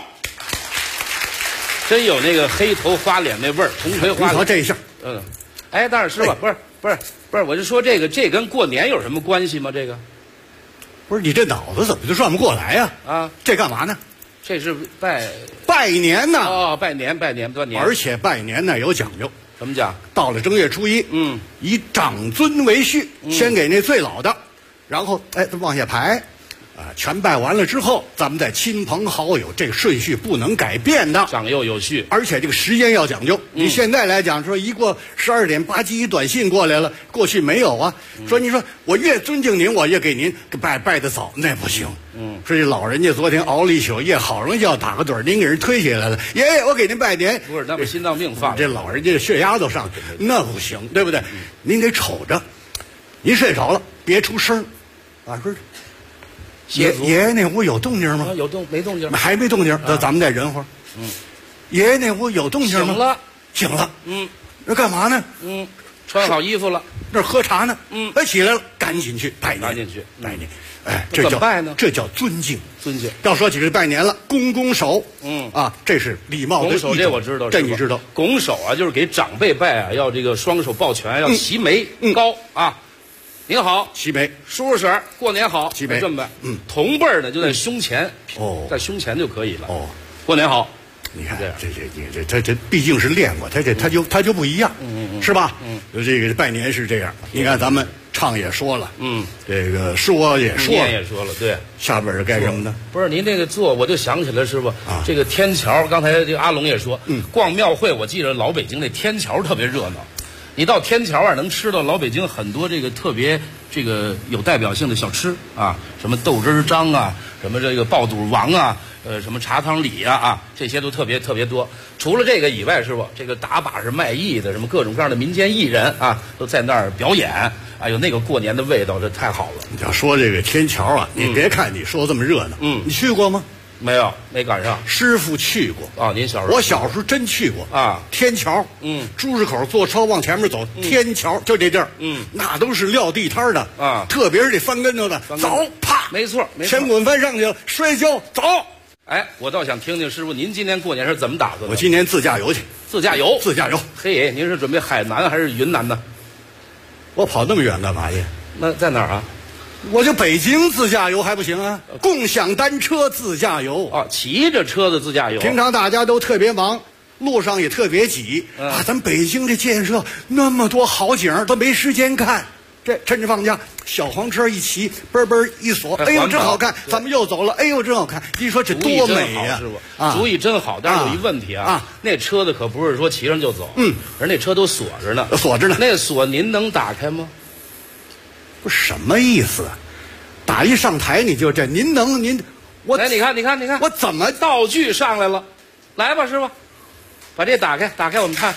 真有那个黑头花脸那味儿，铜锤花脸。 你瞧这一下， 哎，但是师傅，不是，我就说这跟过年有什么关系吗？这个， 不是你这脑子怎么就转不过来呀？ 啊， 这干嘛呢？ 这是拜年呐！ 哦，拜年，端年。 而且拜年呢有讲究， 什么讲？ 到了正月初一，以长尊为序，先给那最老的，然后往下排，全拜完了之后，咱们再亲朋好友，这个顺序不能改变的， 长幼有序。 而且这个时间要讲究。你现在来讲说，一过12点，吧唧一短信过来了，过去没有啊。说你说我越尊敬您，我越给您拜得早，那不行。说这老人家昨天熬了一宿夜，好容易要打个盹，您给人推起来了，爷爷我给您拜年。 不是，那不心脏病犯了， 这老人家血压都上去了，那不行，对不对？您得瞅着，您睡着了别出声啊。说爷爷那屋有动静吗？ 没动静？ 还没动静，咱们再忍会儿。爷爷那屋有动静吗？醒了。那干嘛呢？ 穿好衣服了， 那喝茶呢。起来了，赶紧去拜年。拜年。哎，这怎么拜呢？ 这叫尊敬。 尊敬。 要说起这拜年了，拱手。这是礼貌的一种。 拱手这我知道， 这你知道。 拱手啊，就是给长辈拜啊，要这个双手抱拳，要齐眉高啊。您好， 齐眉， 叔叔婶儿，过年好， 齐眉， 这么办。同辈儿呢就在胸前，在胸前就可以了。过年好。 你看这毕竟是练过，他就不一样，是吧？这个拜年是这样。你看咱们唱也说了，这个说也说了， 念也说了，对。 下边是干什么呢？ 不是您这个做，我就想起来师傅，这个天桥，刚才这个阿龙也说，逛庙会，我记得老北京那天桥特别热闹。你到天桥啊，能吃到老北京很多这个特别这个有代表性的小吃啊，什么豆汁张啊，什么这个爆肚王啊，什么茶汤里啊，这些都特别多。除了这个以外，师傅，这个打把式卖艺的，什么各种各样的民间艺人啊，都在那儿表演。哎呦，那个过年的味道，这太好了。 你要说这个天桥啊，你别看你说这么热闹，你去过吗？ 没有，没赶上。 师傅去过啊，您小时候？ 我小时候真去过啊。 天桥，朱市口坐车往前面走，天桥就这地儿，那都是撂地摊的啊，特别是这翻跟头的，走，啪， 没错， 前滚翻上去了，摔跤，走。 哎，我倒想听听师傅，您今年过年是怎么打算的？ 我今年自驾游去。 自驾游。 嘿， 您是准备海南还是云南呢？ 我跑那么远干嘛去？ 那在哪儿啊？ 我就北京自驾游还不行啊？共享单车自驾游啊，骑着车子自驾游。 平常大家都特别忙，路上也特别挤啊。咱北京这建设那么多好景都没时间看。这趁着放假，小黄车一骑，嘣嘣一锁，哎呦真好看！咱们又走了，哎呦真好看！你说这多美呀！ 师傅，主意真好，但是有一问题啊，那车子可不是说骑上就走，而那车都锁着呢，那锁您能打开吗？ 不是什么意思？打一上台你就这，您我来，你看， 我怎么道具上来了？来吧，师傅，把这打开我们看。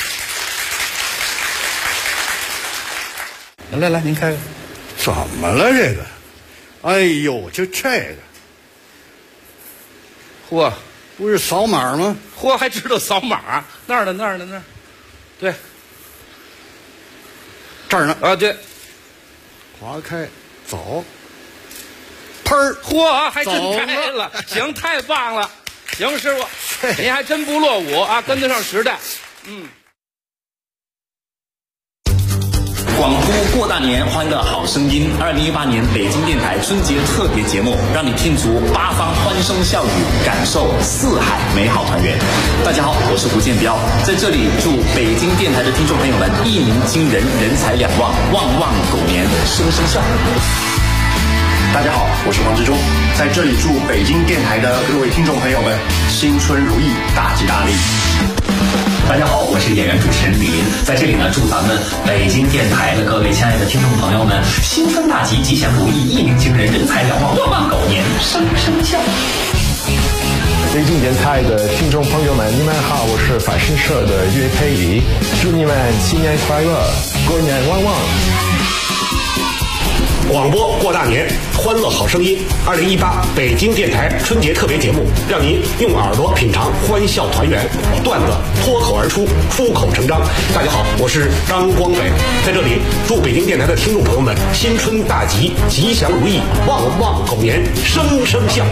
来，您开开。 怎么了这个？哎呦，就这个， 嚯， 不是扫码吗？ 嚯，还知道扫码？那儿呢，对， 这儿呢啊，对， 划开，走，砰儿， 嚯，还真开了，行，太棒了，行，师傅，您还真不落伍啊，跟得上时代， 广播过大年，欢乐好声音，2018年北京电台春节特别节目，让你听足八方欢声笑语，感受四海美好团圆。大家好，我是胡建彪，在这里祝北京电台的听众朋友们一鸣惊人，人财两旺，旺旺狗年，声声笑。 大家好，我是黄志忠，在这里祝北京电台的各位听众朋友们新春如意，大吉大利。 大家好，我是演员主持人李林，在这里呢，祝咱们北京电台的各位亲爱的听众朋友们新春大吉，吉祥如意，一鸣惊人，人财两旺，旺旺狗年，声声笑。 北京电台的听众朋友们，你们好，我是法新社的岳佩仪，祝你们新年快乐，过年旺旺。 广播过大年，欢乐好声音，2018北京电台春节特别节目，让您用耳朵品尝欢笑团圆，段子脱口而出，出口成章。大家好，我是张光北，在这里祝北京电台的听众朋友们新春大吉，吉祥如意，旺旺狗年，声声笑。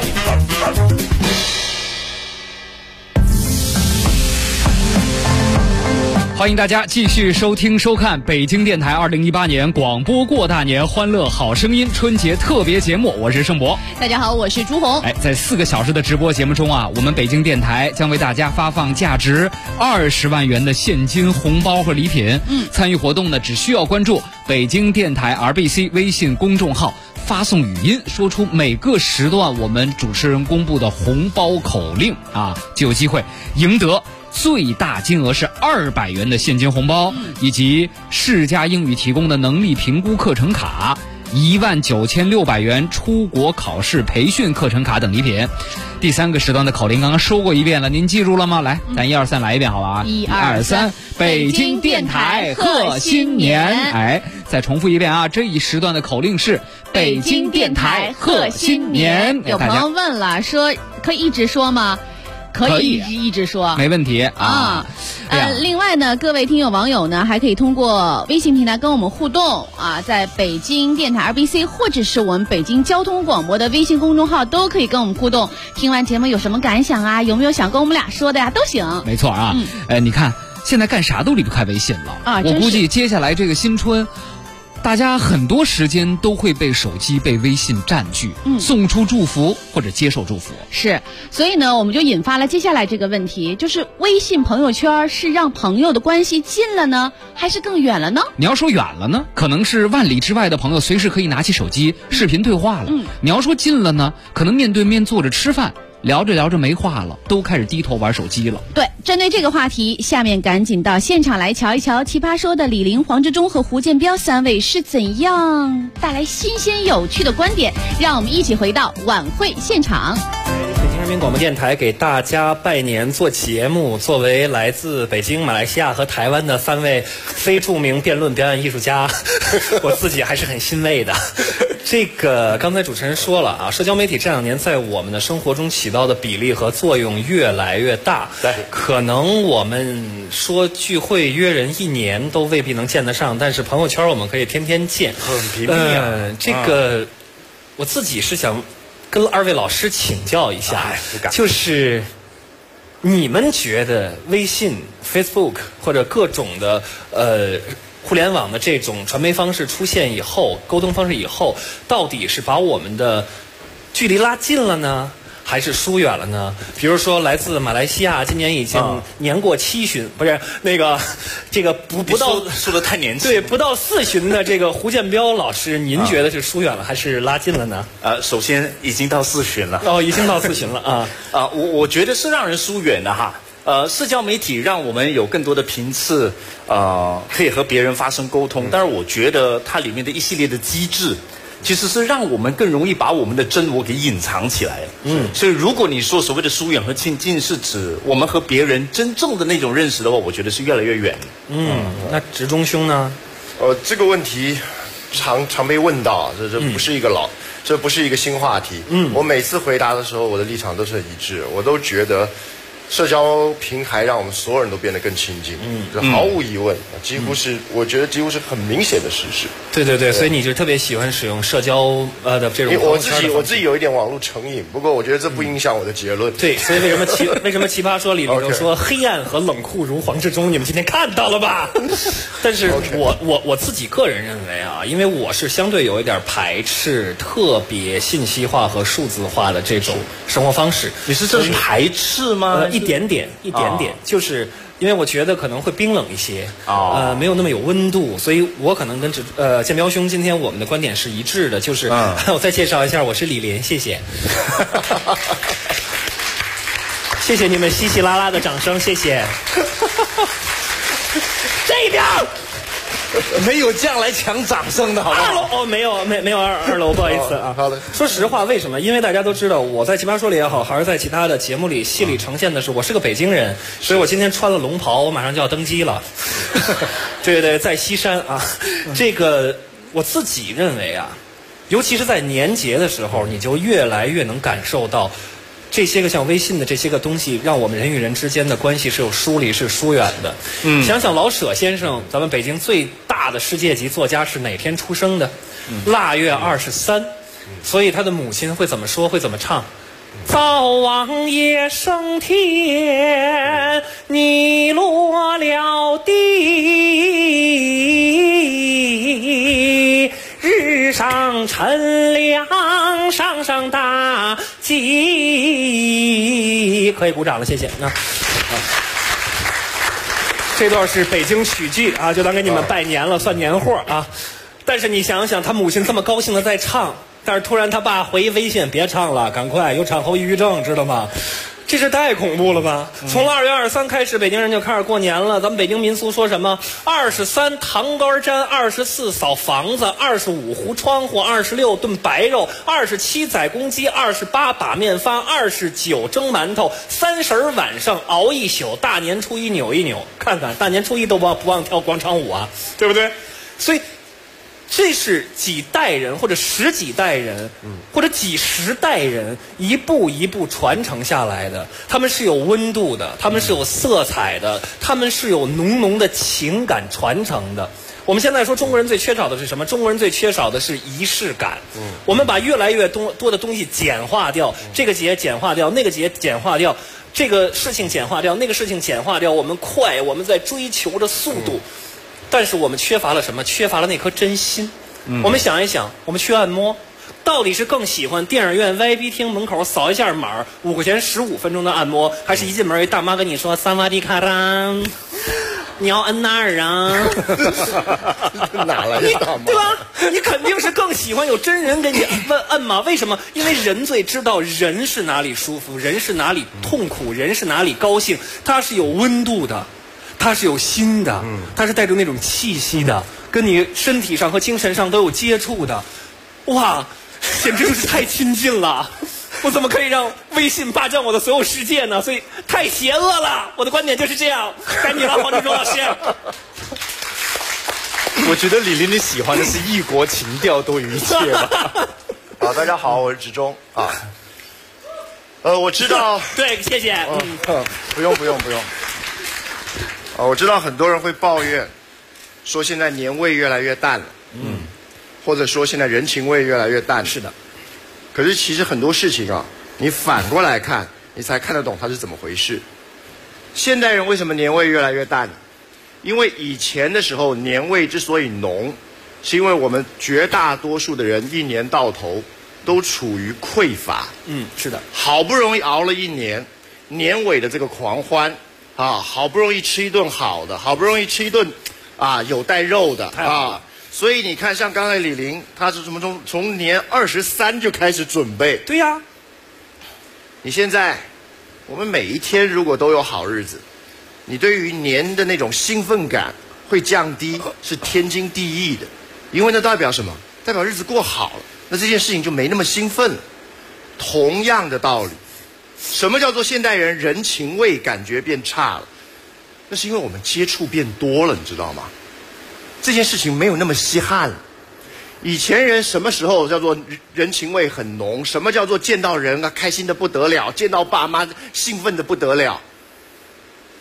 欢迎大家继续收听收看北京电台2018年广播过大年欢乐好声音春节特别节目，我是盛博。 大家好，我是朱红。 在4个小时的直播节目中啊，我们北京电台将为大家发放价值20万元的现金红包和礼品。参与活动呢，只需要关注北京电台 RBC 微信公众号，发送语音说出每个时段我们主持人公布的红包口令啊，就有机会赢得最大金额是200元的现金红包，以及世嘉英语提供的能力评估课程卡，19600元出国考试培训课程卡等礼品。第3个时段的口令刚刚说过一遍了，您记住了吗？来，咱1、2、3来一遍好吧？1、2、3，北京电台贺新年！再重复一遍啊，这一时段的口令是北京电台贺新年。 有朋友问了，说可以一直说吗？可以一直说， 没问题啊。 另外呢，各位听友网友呢，还可以通过微信平台跟我们互动啊，在北京电台 RBC 或者是我们北京交通广播的微信公众号都可以跟我们互动。听完节目有什么感想啊？有没有想跟我们俩说的呀？都行。 没错啊，你看现在干啥都离不开微信了啊。我估计接下来这个新春，大家很多时间都会被手机、被微信占据，送出祝福或者接受祝福。 是，所以呢，我们就引发了接下来这个问题，就是微信朋友圈是让朋友的关系近了呢，还是更远了呢？ 你要说远了呢，可能是万里之外的朋友随时可以拿起手机视频对话了。你要说近了呢，可能面对面坐着吃饭，聊着聊着没话了，都开始低头玩手机了。 对，针对这个话题，下面赶紧到现场来瞧一瞧奇葩说的李林、黄志忠和胡建彪3位是怎样带来新鲜有趣的观点，让我们一起回到晚会现场。 北京人民广播电台给大家拜年做节目，作为来自北京、马来西亚和台湾的3位非著名辩论表演艺术家，我自己还是很欣慰的。这个刚才主持人说了啊，社交媒体这2年在我们的生活中起到的比例和作用越来越大。对，可能我们说聚会约人1年都未必能见得上，但是朋友圈我们可以天天见，很频密啊。 这个我自己是想跟2位老师请教一下，就是你们觉得微信、Facebook 或者各种的互联网的这种传媒方式出现以后，沟通方式以后，到底是把我们的距离拉近了呢，还是疏远了呢？比如说来自马来西亚，今年已经年过7旬，不是那个这个不到说的太年轻， 对，不到4旬的这个胡建彪老师，您觉得是疏远了还是拉近了呢？ 首先已经到4旬了。 已经到4旬了啊。 我觉得是让人疏远的哈。社交媒体让我们有更多的频次，可以和别人发生沟通。但是我觉得它里面的一系列的机制，其实是让我们更容易把我们的真我给隐藏起来。所以如果你说所谓的疏远和亲近是指我们和别人真正的那种认识的话，我觉得是越来越远。 那直中兄呢？ 这个问题常被问到，这不是一个这不是一个新话题。我每次回答的时候，我的立场都是很一致，我都觉得。 社交平台让我们所有人都变得更亲近，这毫无疑问，几乎是我觉得几乎是很明显的事实。 对，所以你就特别喜欢使用社交的这种。 我自己有一点网络成瘾，不过我觉得这不影响我的结论。 对，所以为什么奇葩说里头说黑暗和冷酷如黄志忠，你们今天看到了吧？但是我自己个人认为啊，因为我是相对有一点排斥特别信息化和数字化的这种生活方式。 你是这是排斥吗？ 一点点，就是因为我觉得可能会冰冷一些，没有那么有温度，所以我可能跟建彪兄今天我们的观点是一致的，就是我再介绍一下，我是李林，谢谢，谢谢你们稀稀拉拉的掌声，谢谢，这边。 没有这样来抢掌声的，好不好？ 二楼没有二楼，不好意思啊。好的。说实话，为什么？因为大家都知道，我在奇葩说里也好，还是在其他的节目里、戏里呈现的是我是个北京人，所以我今天穿了龙袍，我马上就要登基了。对，在西山啊，这个我自己认为啊，尤其是在年节的时候，你就越来越能感受到。这些个像微信的这些个东西，让我们人与人之间的关系是有疏离、是疏远的。想想老舍先生，咱们北京最大的世界级作家是哪天出生的？腊月23。所以他的母亲会怎么说？会怎么唱？早望夜升天，你落了地。日上乘凉，上上大吉。可以鼓掌了，谢谢。这段是北京曲剧啊，就当给你们拜年了，算年货啊。但是你想想，他母亲这么高兴的在唱，但是突然他爸回微信，别唱了，赶快有产后抑郁症，知道吗？这是太恐怖了吧！从2月23开始，北京人就开始过年了。咱们北京民俗说什么？23糖干粘，24扫房子，25糊窗户，26炖白肉，27宰公鸡，28把面发，29蒸馒头，30晚上熬一宿，大年初一扭一扭。看看大年初一都不忘跳广场舞啊，对不对？所以这是几代人或者十几代人，或者几十代人一步一步传承下来的。他们是有温度的，他们是有色彩的，他们是有浓浓的情感传承的。我们现在说中国人最缺少的是什么？中国人最缺少的是仪式感。我们把越来越多的东西简化掉，这个节简化掉，那个节简化掉，这个事情简化掉，那个事情简化掉。我们快，我们在追求着速度。但是我们缺乏了什么？缺乏了那颗真心。我们想一想，我们去按摩，到底是更喜欢电影院 VIP 厅门口扫一下码，5块钱15分钟的按摩，还是一进门一大妈跟你说萨瓦迪卡啦？你要摁哪儿啊？ 哪来的大妈？ 对吧？你肯定是更喜欢有真人给你摁嘛？为什么？因为人最知道人是哪里舒服，人是哪里痛苦，人是哪里高兴，它是有温度的。它是有心的，它是带着那种气息的，跟你身体上和精神上都有接触的，哇，简直就是太亲近了！我怎么可以让微信霸占我的所有世界呢？所以太邪恶了！我的观点就是这样。该你了，黄志忠老师。 我觉得李林，你喜欢的是异国情调多于一切吧？ 好，大家好，我是志忠啊。我知道。 对，谢谢。 不用。我知道很多人会抱怨，说现在年味越来越淡了，或者说现在人情味越来越淡。 是的。 可是其实很多事情啊，你反过来看，你才看得懂它是怎么回事。现代人为什么年味越来越淡呢？因为以前的时候年味之所以浓，是因为我们绝大多数的人一年到头都处于匮乏。 是的。 好不容易熬了一年，年尾的这个狂欢。好不容易吃一顿好的，好不容易吃一顿有带肉的所以你看，像刚才李林，他是什么从年23就开始准备。 对呀。 你现在，我们每一天如果都有好日子，你对于年的那种兴奋感会降低，是天经地义的，因为那代表什么？代表日子过好了，那这件事情就没那么兴奋了。同样的道理。什么叫做现代人人情味感觉变差了？那是因为我们接触变多了，你知道吗？这件事情没有那么稀罕了。以前人什么时候叫做人情味很浓？什么叫做见到人开心的不得了，见到爸妈兴奋的不得了？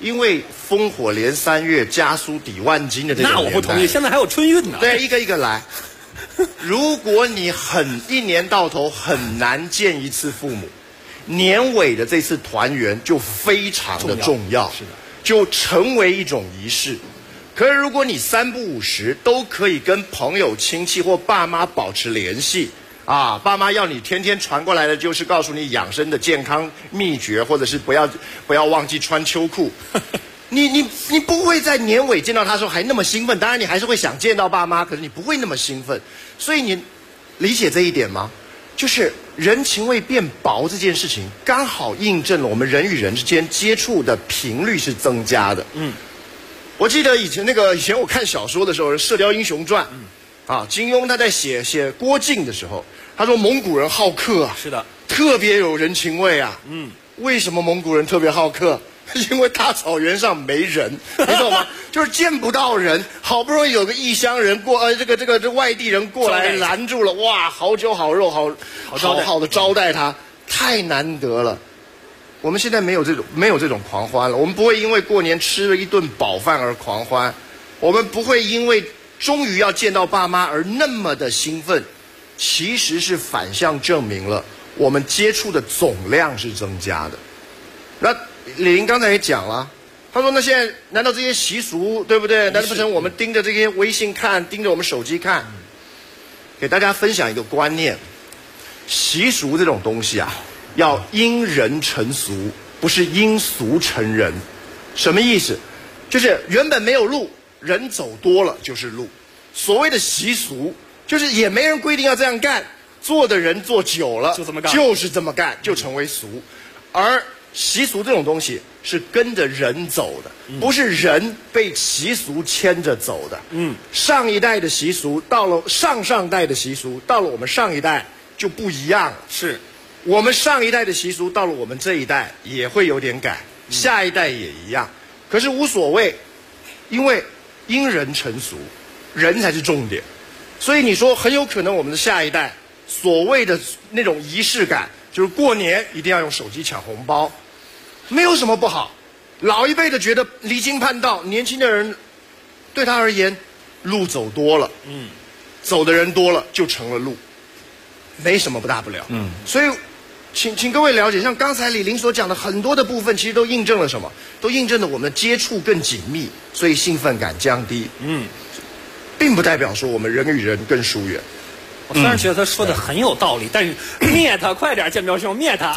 因为烽火连3月，家书抵万金的这种年代。 那我不同意，现在还有春运呢。 对，一个一个来。如果你一年到头很难见一次父母，年尾的这次团圆就非常的重要，是的，就成为一种仪式。可是如果你3不5时都可以跟朋友、亲戚或爸妈保持联系，啊，爸妈要你天天传过来的就是告诉你养生的健康秘诀，或者是不要忘记穿秋裤。你不会在年尾见到他的时候还那么兴奋，当然你还是会想见到爸妈，可是你不会那么兴奋。所以你理解这一点吗？就是人情味变薄这件事情，刚好印证了我们人与人之间接触的频率是增加的。我记得以前我看小说的时候，《射雕英雄传》，金庸他在写郭靖的时候，他说蒙古人好客啊， 是的， 特别有人情味啊。为什么蒙古人特别好客？因为大草原上没人，你懂吗？就是见不到人，好不容易有个异乡人这外地人过来拦住了，哇，好酒好肉，好好的招待他，太难得了。我们现在没有这种狂欢了，我们不会因为过年吃了一顿饱饭而狂欢，我们不会因为终于要见到爸妈而那么的兴奋，其实是反向证明了我们接触的总量是增加的。那李玲刚才也讲了，他说那现在难道这些习俗对不对？难道不成我们盯着这些微信看，盯着我们手机看？给大家分享一个观念，习俗这种东西啊，要因人成俗，不是因俗成人。什么意思？就是原本没有路，人走多了就是路。所谓的习俗，就是也没人规定要这样干，做的人做久了就这么干，就是这么干，就成为俗。而习俗这种东西是跟着人走的，不是人被习俗牵着走的。上一代的习俗到了上代的习俗，到了我们上一代就不一样了。是，我们上一代的习俗到了我们这一代也会有点改，下一代也一样。可是无所谓，因为因人成俗，人才是重点。所以你说很有可能我们的下一代所谓的那种仪式感，就是过年一定要用手机抢红包。没有什么不好，老一辈的觉得离经叛道，年轻的人对他而言，路走多了，走的人多了就成了路，没什么不大不了。所以请各位了解，像刚才李玲所讲的很多的部分，其实都印证了什么？都印证了我们的接触更紧密，所以兴奋感降低。并不代表说我们人与人更疏远。 我虽然觉得他说的很有道理，但是灭他，快点，建彪兄，灭他。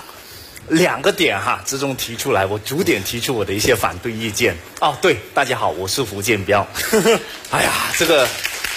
2个点哈，之中提出来，我逐点提出我的一些反对意见。哦，对，大家好，我是胡建彪。哎呀，这个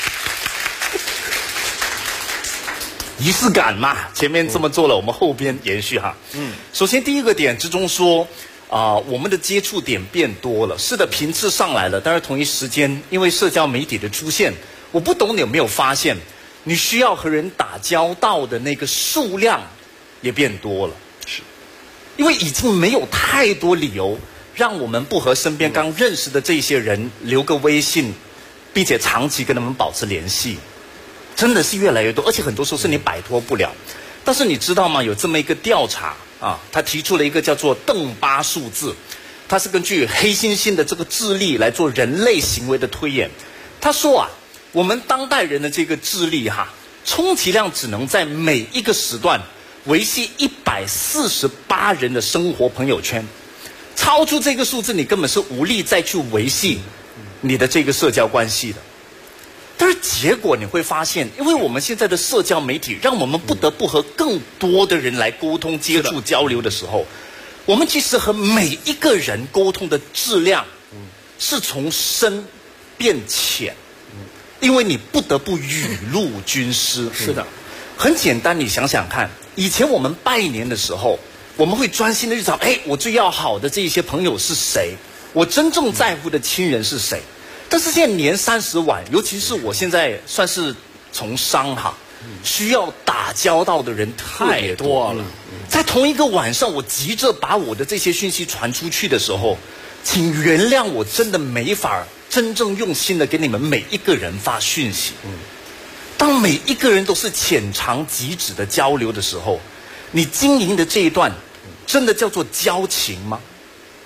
仪式感嘛，前面这么做了，我们后边延续哈。首先第一个点之中说，我们的接触点变多了，是的，频次上来了，但是同一时间，因为社交媒体的出现，我不懂你有没有发现，你需要和人打交道的那个数量也变多了。因为已经没有太多理由让我们不和身边刚认识的这些人留个微信，并且长期跟他们保持联系，真的是越来越多，而且很多时候是你摆脱不了。但是你知道吗？有这么一个调查啊，他提出了一个叫做邓巴数字，它是根据黑猩猩的这个智力来做人类行为的推演。他说啊，我们当代人的这个智力充其量只能在每一个时段维系148人的生活朋友圈，超出这个数字，你根本是无力再去维系你的这个社交关系的。但是结果你会发现，因为我们现在的社交媒体让我们不得不和更多的人来沟通、接触、交流的时候，我们其实和每一个人沟通的质量是从深变浅，因为你不得不雨露均湿。是的，很简单，你想想看。以前我们拜年的时候，我们会专心的去找，我最要好的这一些朋友是谁，我真正在乎的亲人是谁。但是现在年30晚，尤其是我现在算是从商需要打交道的人太多了。在同一个晚上，我急着把我的这些讯息传出去的时候，请原谅我真的没法真正用心的给你们每一个人发讯息。当每一个人都是浅尝即止的交流的时候，你经营的这一段真的叫做交情吗？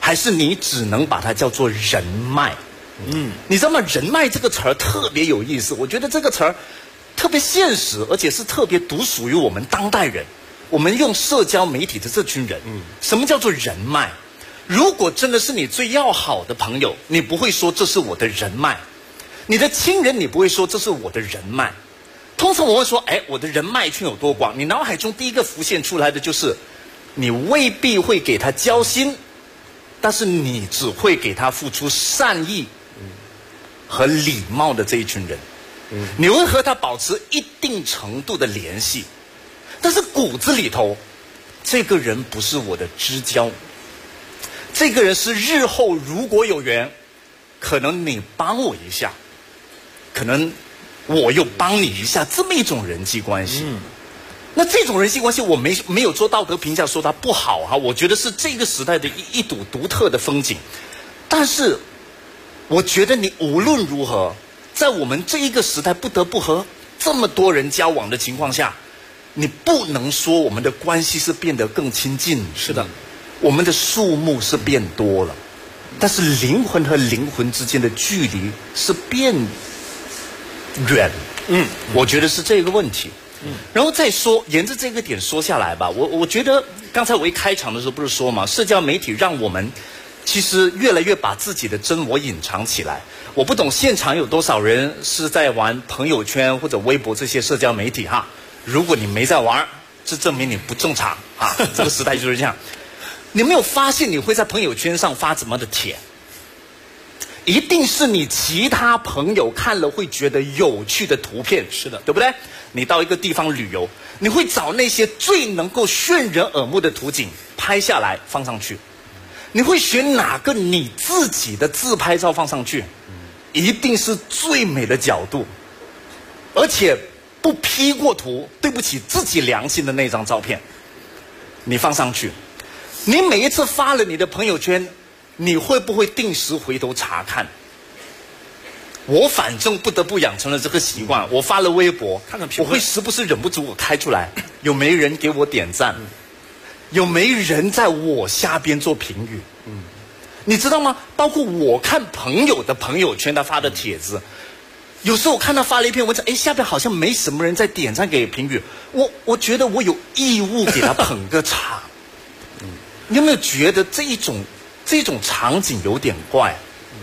还是你只能把它叫做人脉？你知道吗？人脉这个词儿特别有意思，我觉得这个词儿特别现实，而且是特别独属于我们当代人。我们用社交媒体的这群人，什么叫做人脉？如果真的是你最要好的朋友，你不会说这是我的人脉；你的亲人，你不会说这是我的人脉。通常我会说，我的人脉圈有多广？你脑海中第一个浮现出来的就是，你未必会给他交心，但是你只会给他付出善意和礼貌的这一群人。你会和他保持一定程度的联系，但是骨子里头，这个人不是我的知交，这个人是日后如果有缘，可能你帮我一下，可能我又帮你一下，这么一种人际关系。那这种人际关系我没有做道德评价说它不好哈，我觉得是这个时代的一堵独特的风景。但是我觉得你无论如何，在我们这一个时代不得不和这么多人交往的情况下，你不能说我们的关系是变得更亲近。是的，我们的数目是变多了，但是灵魂和灵魂之间的距离是变远。我觉得是这个问题。然后再说，沿着这个点说下来吧，我觉得刚才我一开场的时候不是说嘛，社交媒体让我们其实越来越把自己的真我隐藏起来。我不懂现场有多少人是在玩朋友圈或者微博这些社交媒体哈。如果你没在玩，这证明你不正常啊！这个时代就是这样。你没有发现你会在朋友圈上发怎么的帖？一定是你其他朋友看了会觉得有趣的图片，是的，对不对？你到一个地方旅游，你会找那些最能够炫人耳目的图景拍下来放上去。你会选哪个你自己的自拍照放上去？一定是最美的角度，而且不 P 过图，对不起自己良心的那张照片，你放上去。你每一次发了你的朋友圈，你会不会定时回头查看？我反正不得不养成了这个习惯，我发了微博，我会时不时忍不住我开出来，有没人给我点赞？有没人在我下边做评语？你知道吗？包括我看朋友的朋友圈他发的帖子，有时候我看他发了一篇文章，下边好像没什么人在点赞给评语，我觉得我有义务给他捧个场。你有没有觉得这一种场景有点怪？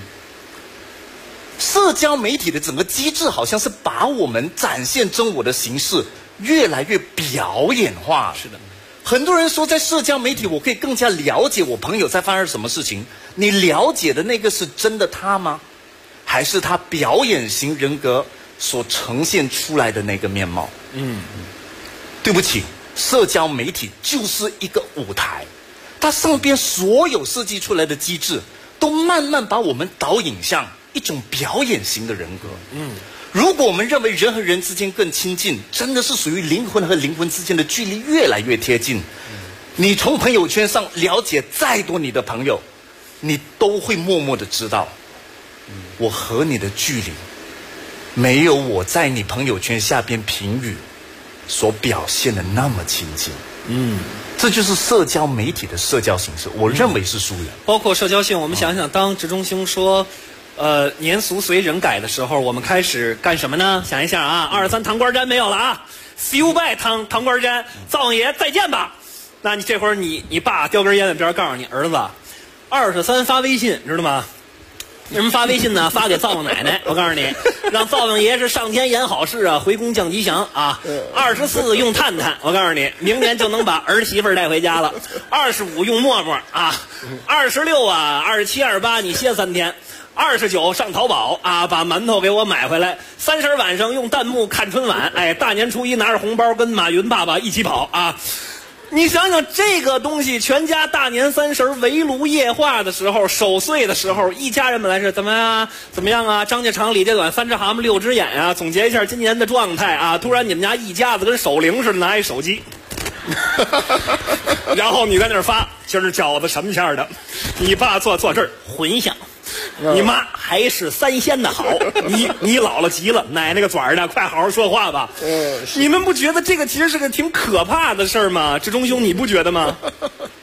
社交媒体的整个机制好像是把我们展现真我的形式越来越表演化。是的。很多人说在社交媒体我可以更加了解我朋友在发生什么事情，你了解的那个是真的他吗？还是他表演型人格所呈现出来的那个面貌？对不起，社交媒体就是一个舞台，它上边所有设计出来的机制都慢慢把我们导引向一种表演型的人格。如果我们认为人和人之间更亲近，真的是属于灵魂和灵魂之间的距离越来越贴近。你从朋友圈上了解再多你的朋友，你都会默默的知道，我和你的距离没有我在你朋友圈下边评语所表现的那么亲近。这就是社交媒体的社交形式，我认为是疏远。 包括社交性，我们想想，当执中兄说年俗随人改的时候，我们开始干什么呢？想一下啊，23糖瓜粘没有了啊 ，See you bye 糖瓜粘，灶王爷再见吧。那你这会儿你爸叼根烟在边告诉你儿子，23发微信知道吗？为什么发微信呢？发给灶王奶奶，我告诉你，让灶王爷是上天言好事啊，回宫降吉祥啊。24用探探，我告诉你，明年就能把儿媳妇带回家了。25用陌陌啊，26啊，27、28你歇3天。29上淘宝啊，把馒头给我买回来。30晚上用弹幕看春晚，大年初一拿着红包跟马云爸爸一起跑啊。你想想这个东西，全家大年30围炉夜话的时候，守岁的时候，一家人本来是怎么样啊？张家长李家短，3只蛤蟆6只眼啊，总结一下今年的状态啊。突然你们家一家子跟守灵似的拿一手机，然后你在那儿发，今儿饺子什么馅的？你爸坐这儿茴香。你妈还是3鲜的好，你姥姥急了，奶奶个爪的，快好好说话吧。你们不觉得这个其实是个挺可怕的事儿吗？志忠兄，你不觉得吗？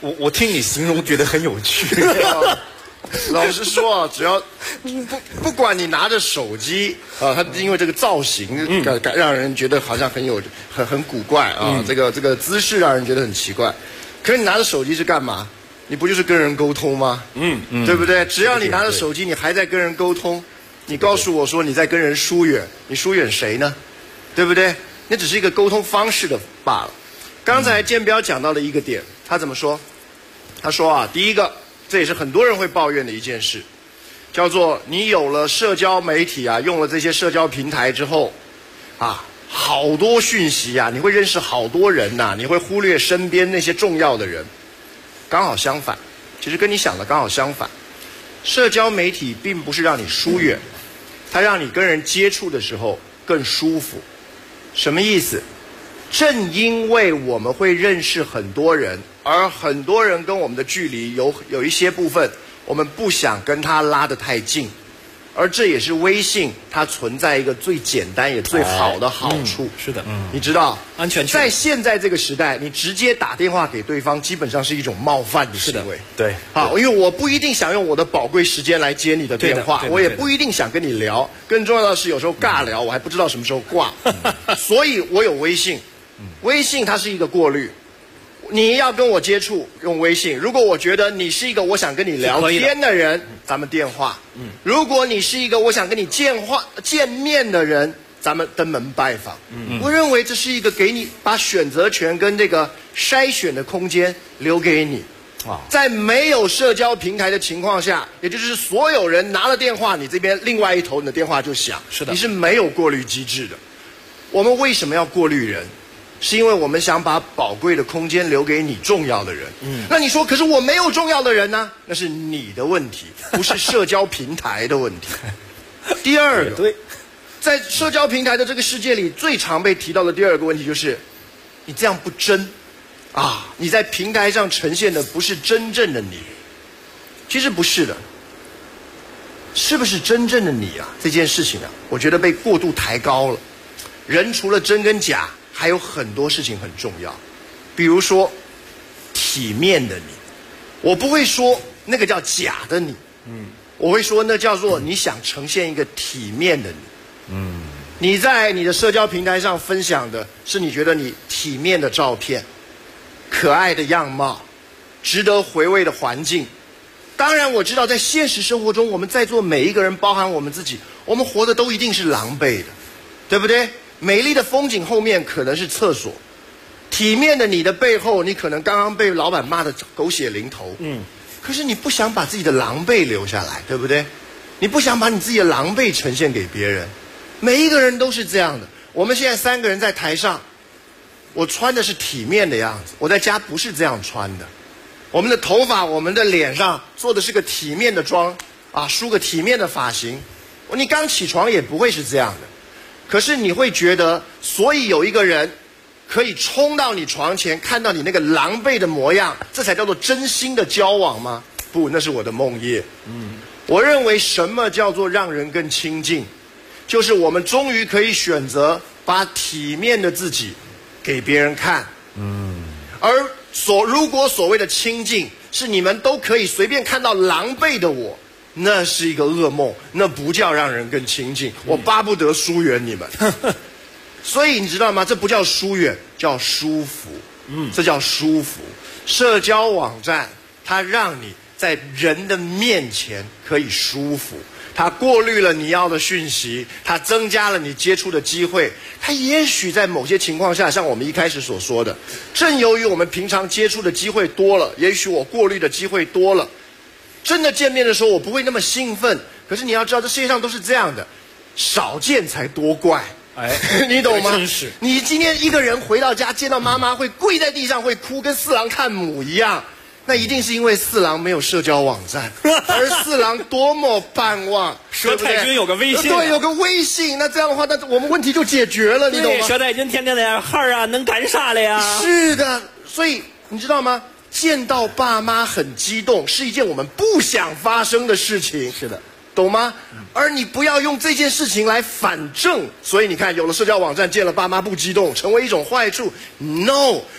我听你形容觉得很有趣。 老实说啊，只要不管你拿着手机啊，它因为这个造型让人觉得好像很古怪啊，这个姿势让人觉得很奇怪。可是你拿着手机是干嘛？你不就是跟人沟通吗？对不对？只要你拿着手机，你还在跟人沟通，你告诉我说你在跟人疏远，你疏远谁呢？对不对？那只是一个沟通方式的罢了。刚才建彪讲到了一个点，他怎么说？他说啊，第一个，这也是很多人会抱怨的一件事，叫做你有了社交媒体啊，用了这些社交平台之后，啊，好多讯息啊，你会认识好多人呐，你会忽略身边那些重要的人。刚好相反，其实跟你想的刚好相反。社交媒体并不是让你疏远，它让你跟人接触的时候更舒服。什么意思？正因为我们会认识很多人，而很多人跟我们的距离有一些部分，我们不想跟他拉得太近，而这也是微信它存在一个最简单也最好的好处。 是的， 你知道， 安全在现在这个时代，你直接打电话给对方，基本上是一种冒犯的行为。 对， 好，因为我不一定想用我的宝贵时间来接你的电话，我也不一定想跟你聊。更重要的是，有时候尬聊，我还不知道什么时候挂，所以我有微信。微信它是一个过滤，你要跟我接触用微信。如果我觉得你是一个我想跟你聊天的人，咱们电话。如果你是一个我想跟你见面的人，咱们登门拜访。我认为这是一个给你把选择权跟这个筛选的空间留给你。在没有社交平台的情况下，也就是所有人拿了电话，你这边另外一头你的电话就响，是的，你是没有过滤机制的。我们为什么要过滤人？是因为我们想把宝贵的空间留给你重要的人。那你说，可是我没有重要的人呢？那是你的问题，不是社交平台的问题。第二个，对，在社交平台的这个世界里，最常被提到的第二个问题就是，你这样不真啊！你在平台上呈现的不是真正的你。其实不是的，是不是真正的你啊？这件事情啊，我觉得被过度抬高了。人除了真跟假，还有很多事情很重要，比如说体面的你，我不会说那个叫假的你，我会说那叫做你想呈现一个体面的你，你在你的社交平台上分享的是你觉得你体面的照片，可爱的样貌，值得回味的环境。当然我知道在现实生活中，我们在座每一个人，包含我们自己，我们活的都一定是狼狈的，对不对？美丽的风景后面可能是厕所，体面的你的背后，你可能刚刚被老板骂得狗血淋头。可是你不想把自己的狼狈留下来，对不对？你不想把你自己的狼狈呈现给别人。每一个人都是这样的。我们现在3个人在台上，我穿的是体面的样子，我在家不是这样穿的。我们的头发，我们的脸上做的是个体面的妆啊，梳个体面的发型。你刚起床也不会是这样的。可是你会觉得，所以有一个人可以冲到你床前，看到你那个狼狈的模样，这才叫做真心的交往吗？不，那是我的梦魇。我认为什么叫做让人更亲近，就是我们终于可以选择把体面的自己给别人看。而如果所谓的亲近是你们都可以随便看到狼狈的我，那是一个噩梦，那不叫让人更亲近。我巴不得疏远你们。所以你知道吗？这不叫疏远，叫舒服。这叫舒服。社交网站它让你在人的面前可以舒服，它过滤了你要的讯息，它增加了你接触的机会。它也许在某些情况下，像我们一开始所说的，正由于我们平常接触的机会多了，也许我过滤的机会多了，真的见面的时候我不会那么兴奋。可是你要知道，这世界上都是这样的，少见才多怪。你懂吗？真是。你今天一个人回到家，见到妈妈会跪在地上会哭，跟四郎看母一样，那一定是因为四郎没有社交网站，而四郎多么盼望佘太君有个微信， 对，有个微信。那这样的话，那我们问题就解决了，你懂吗？ 佘太君天天的号啊，能干啥了呀？ 是的，所以你知道吗？见到爸妈很激动，是一件我们不想发生的事情。 是的， 懂吗？而你不要用这件事情来反证。所以你看，有了社交网站，见了爸妈不激动，成为一种坏处。No，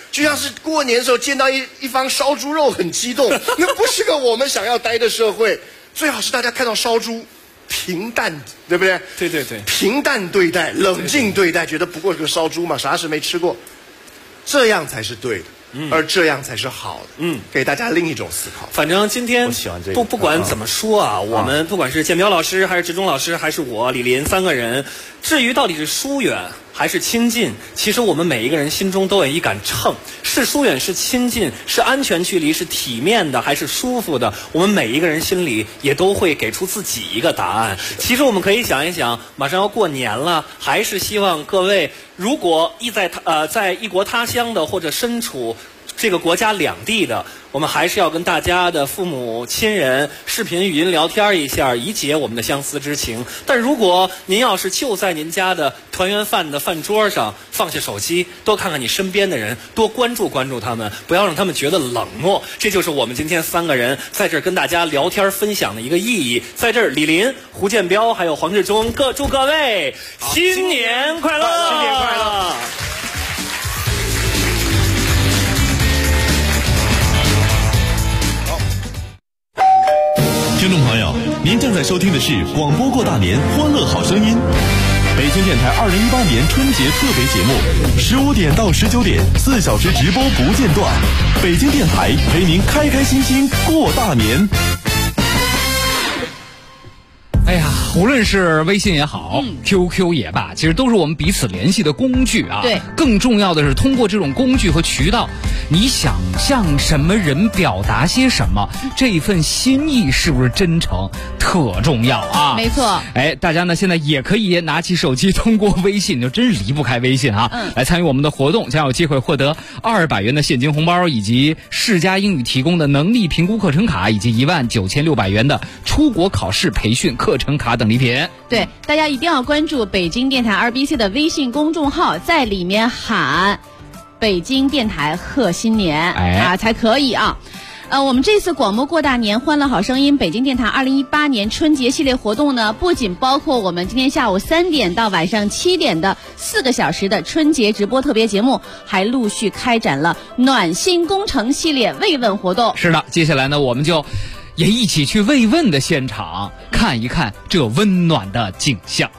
就像是过年的时候见到一方烧猪肉很激动，那不是个我们想要待的社会。最好是大家看到烧猪平淡，对不对？ 对对对， 平淡对待，冷静对待，觉得不过是个烧猪嘛，啥事没吃过，这样才是对的。而这样才是好的。给大家另一种思考。 反正今天不管怎么说啊，我们不管是建彪老师，还是植中老师，还是我李林3个人，至于到底是疏远还是亲近，其实我们每一个人心中都有一杆秤，是疏远是亲近，是安全距离是体面的还是舒服的，我们每一个人心里也都会给出自己一个答案。其实我们可以想一想，马上要过年了，还是希望各位如果在异国他乡的，或者身处这个国家两地的，我们还是要跟大家的父母亲人视频语音聊天一下，以解我们的相思之情。但如果您要是就在您家的团圆饭的饭桌上放下手机，多看看你身边的人，多关注关注他们，不要让他们觉得冷漠。这就是我们今天3个人在这儿跟大家聊天分享的一个意义。在这儿，李林、胡建彪还有黄志忠祝各位新年快乐！ 新年快乐！ 听众朋友，您正在收听的是广播过大年欢乐好声音，北京电台2018年春节特别节目，15点到19点，4小时直播不间断。北京电台陪您开开心心过大年。 哎呀，无论是微信也好，QQ 也罢，其实都是我们彼此联系的工具啊。 对， 更重要的是通过这种工具和渠道，你想向什么人表达些什么，这一份心意是不是真诚，特重要啊。 没错。 哎，大家呢现在也可以拿起手机，通过微信，就真是离不开微信啊，来参与我们的活动，将有机会获得200元的现金红包，以及世嘉英语提供的能力评估课程卡，以及19600元的出国考试培训课程卡等礼品。 对，大家一定要关注北京电台2BC 的微信公众号，在里面喊北京电台贺新年，才可以啊。我们这次广播过大年欢乐好声音北京电台2018年春节系列活动呢，不仅包括我们今天下午3点到晚上7点的4个小时的春节直播特别节目，还陆续开展了暖心工程系列慰问活动。 是的，接下来呢，我们就也一起去慰问的现场看一看这温暖的景象。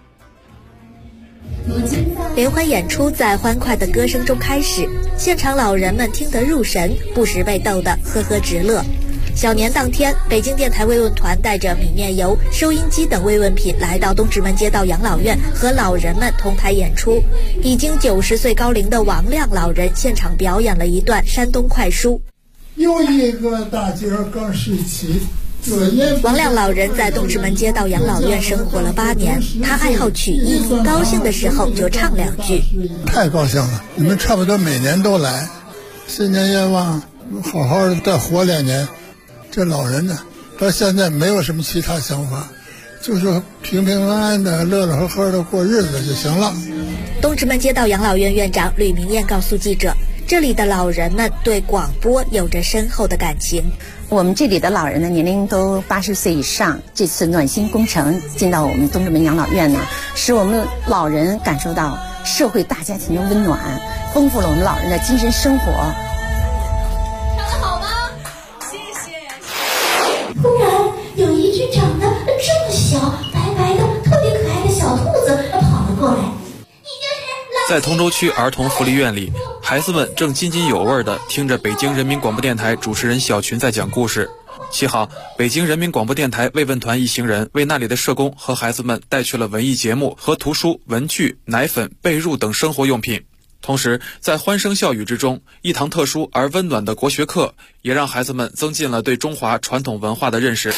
联欢演出在欢快的歌声中开始，现场老人们听得入神，不时被逗得呵呵直乐。小年当天，北京电台慰问团带着米面油、收音机等慰问品来到东直门街道养老院，和老人们同台演出。已经90岁高龄的王亮老人现场表演了一段山东快书。 又一个大节刚是起。 王亮老人在东直门街道养老院生活了8年，他爱好曲艺，高兴的时候就唱2句。 太高兴了，你们差不多每年都来，新年愿望好好的再活2年。这老人呢，到现在没有什么其他想法，就是平平安安的、乐乐呵呵的过日子就行了。 东直门街道养老院院长吕明艳告诉记者，这里的老人们对广播有着深厚的感情。 我们这里的老人呢，年龄都80岁以上。这次暖心工程进到我们东直门养老院呢，使我们老人感受到社会大家庭的温暖，丰富了我们老人的精神生活。 唱得好吗？谢谢。突然有一只长得这么小、白白的、特别可爱的小兔子跑了过来。 在通州区儿童福利院里，孩子们正津津有味地听着北京人民广播电台主持人小群在讲故事。7号，北京人民广播电台慰问团一行人为那里的社工和孩子们带去了文艺节目和图书、文具、奶粉、被褥等生活用品。同时，在欢声笑语之中，一堂特殊而温暖的国学课也让孩子们增进了对中华传统文化的认识。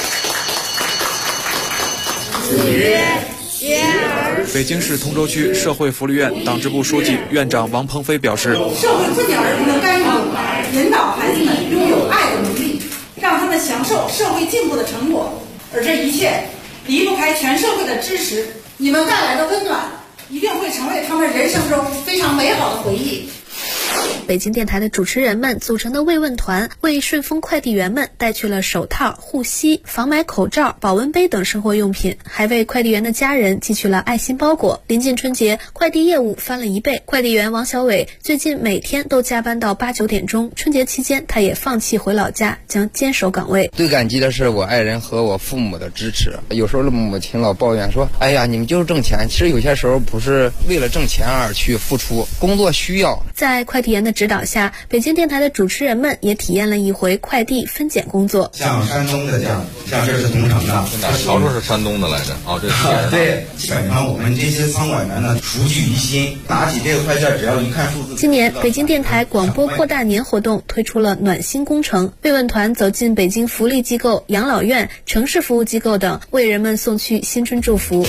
北京市通州区社会福利院党支部书记、院长王鹏飞表示， 社会不仅儿童的干预，引导孩子们拥有爱的能力，让他们享受社会进步的成果，而这一切离不开全社会的支持。你们带来的温暖一定会成为他们人生中非常美好的回忆。 北京电台的主持人们组成的慰问团，为顺丰快递员们带去了手套、护膝、防霾口罩、保温杯等生活用品，还为快递员的家人寄去了爱心包裹。临近春节，快递业务翻了1倍。快递员王小伟最近每天都加班到8、9点钟，春节期间他也放弃回老家，将坚守岗位。 最感激的是我爱人和我父母的支持。有时候母亲老抱怨说，哎呀，你们就是挣钱，其实有些时候不是为了挣钱而去付出，工作需要。 在快递员的指导下，北京电台的主持人们也体验了一回快递分拣工作。 像山东的这样，像这是同城的， 瞧说是山东的来着，哦，这是对，基本上我们这些仓管员呢，熟聚于心，拿起这个快件，只要一看数字。 今年北京电台广播过大年活动推出了暖心工程，慰问团走进北京福利机构、养老院、城市服务机构等，为人们送去新春祝福。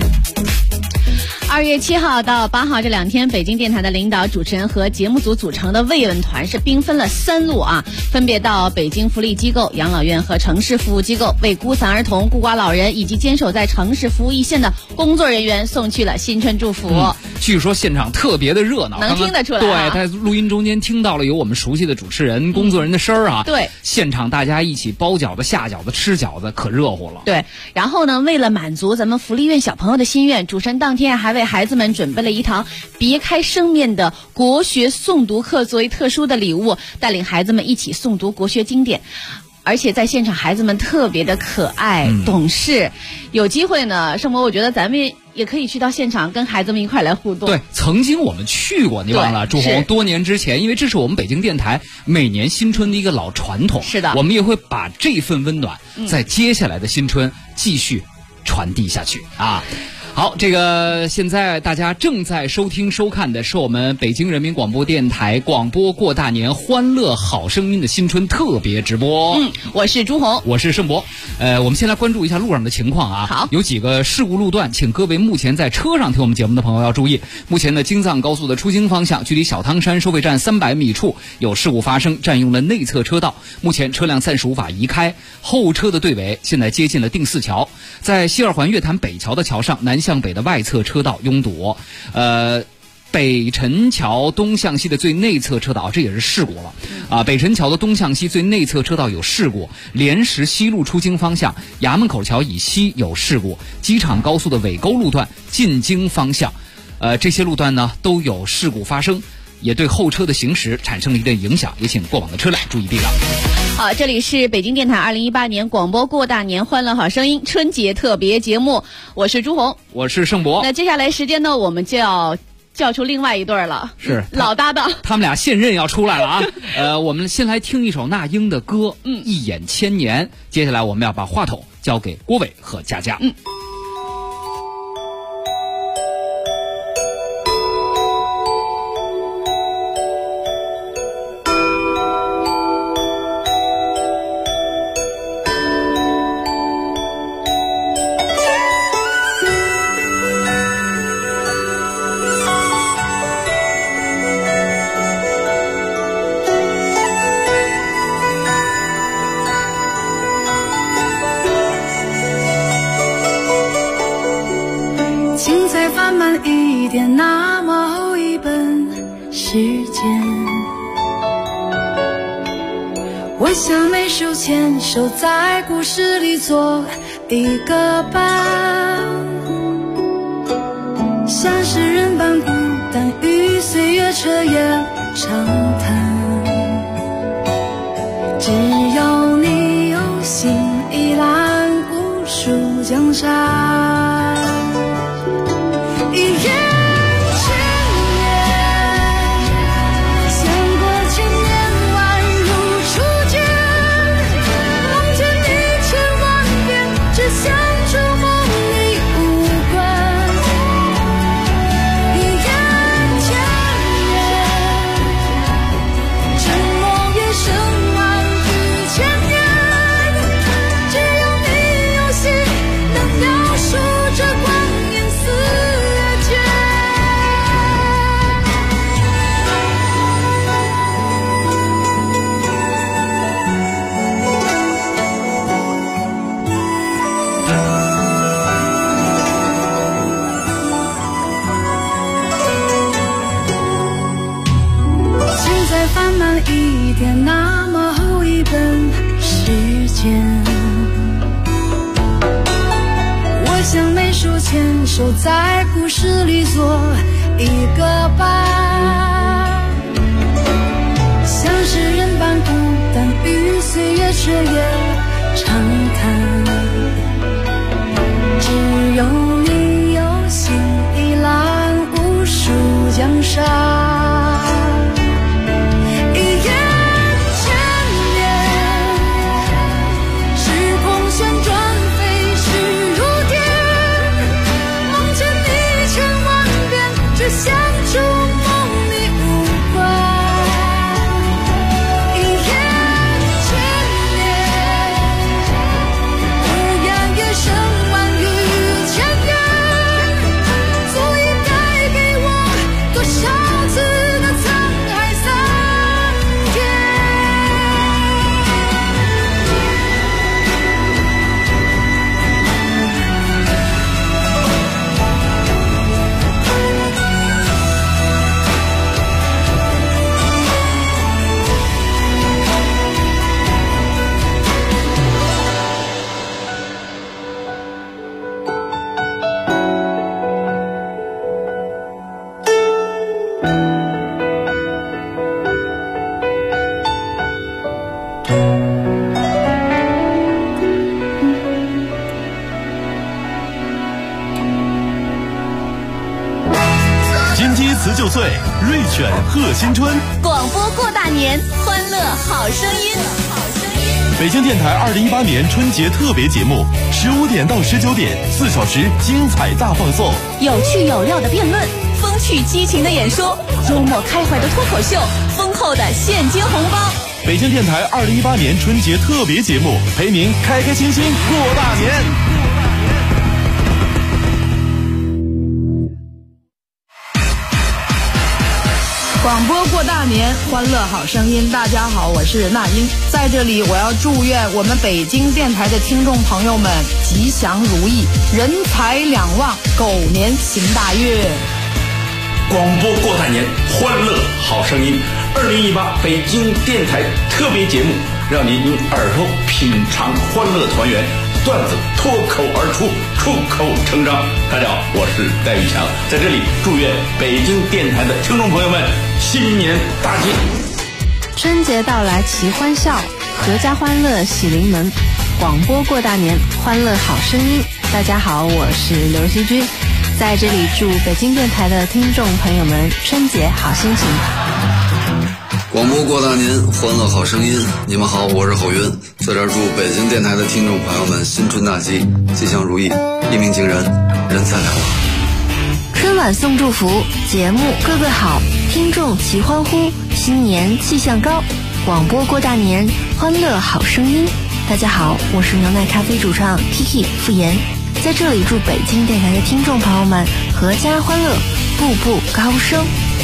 2月7号到8号这2天，北京电台的领导、主持人和节目组组成的慰问团是兵分了3路啊，分别到北京福利机构、养老院和城市服务机构，为孤残儿童、孤寡老人以及坚守在城市服务一线的工作人员送去了新春祝福。 据说现场特别的热闹， 能听得出来对，在录音中间听到了有我们熟悉的主持人、工作人的声儿啊。 对， 现场大家一起包饺子、下饺子、吃饺子，可热乎了。 对，然后呢，为了满足咱们福利院小朋友的心愿，主持人当天还为孩子们准备了一堂别开生面的国学诵读课作为特殊的礼物，带领孩子们一起诵读国学经典。而且在现场孩子们特别的可爱、懂事。有机会呢，盛博，我觉得咱们也可以去到现场跟孩子们一块来互动。 对，曾经我们去过，你忘了？朱红，多年之前，因为这是我们北京电台每年新春的一个老传统。 是的， 我们也会把这份温暖在接下来的新春继续传递下去啊。好，这个现在大家正在收听收看的是我们北京人民广播电台广播过大年欢乐好声音的新春特别直播。 我是朱红， 我是盛博。我们先来关注一下路上的情况啊。 好， 有几个事故路段，请各位目前在车上听我们节目的朋友要注意。目前的京藏高速的出京方向，距离小汤山收费站300米处有事故发生，占用了内侧车道，目前车辆暂时无法移开，后车的队尾现在接近了定四桥。在西二环月坛北桥的桥上，南向北的外侧车道拥堵，北辰桥东向西的最内侧车道，这也是事故了啊！北辰桥的东向西最内侧车道有事故，莲石西路出京方向衙门口桥以西有事故，机场高速的尾沟路段进京方向，这些路段呢都有事故发生，也对后车的行驶产生了一定影响，也请过往的车辆注意避让。 好，这里是北京电台2018年广播过大年欢乐好声音春节特别节目，我是朱红， 我是盛博。 那接下来时间呢，我们就要叫出另外一对了， 是老搭档， 他们俩现任要出来了啊！我们先来听一首那英的歌，一眼千年。接下来我们要把话筒交给郭伟和佳佳。 一点那么厚一本时间，我想每手牵手在故事里做一个伴，像诗人般孤单与岁月彻夜长谈，只要你有心一览无数江山，一眼千年，相过千年宛如初见，梦见你千万遍，只想触摸你无关，一眼千年，沉默也胜万句千言，只要你有心能了一点那么厚一本时间。我想每手牵手在故事里做一个伴，像诗人般孤单与岁月却也长谈。只有你有心一览无数江山，一眼千年，时空旋转飞逝如电，梦见你千万遍，只想触梦你无关。一眼千年，无言也胜万语千言，足以带给我多少次的沧海桑田。 金鸡辞旧岁，瑞犬贺新春。 广播过大年，欢乐好声音。 北京电台2018年春节特别节目，15点到19点，4小时精彩大放送， 有趣有料的辩论，风趣激情的演说，幽默开怀的脱口秀，丰厚的现金红包。 北京电台2018年春节特别节目，陪您开开心心过大年。 广播过大年，欢乐好声音。大家好，我是那英，在这里我要祝愿我们北京电台的听众朋友们吉祥如意，人财两旺，狗年行大运。 广播过大年，欢乐好声音。2018北京电台特别节目，让您用耳朵品尝欢乐团圆，段子脱口而出，出口成章。大家好，我是戴玉强，在这里祝愿北京电台的听众朋友们新年大吉。 春节到来齐欢笑，阖家欢乐喜临门。广播过大年，欢乐好声音。大家好，我是刘希军，在这里祝北京电台的听众朋友们春节好心情。 广播过大年，欢乐好声音。你们好，我是郝云，在这儿祝北京电台的听众朋友们新春大吉，吉祥如意，一鸣惊人，人财两旺。 春晚送祝福，节目个个好，听众齐欢呼，新年气象高。广播过大年，欢乐好声音。大家好，我是牛奶咖啡主唱 Kiki 傅岩，在这里祝北京电台的听众朋友们阖家欢乐，步步高升。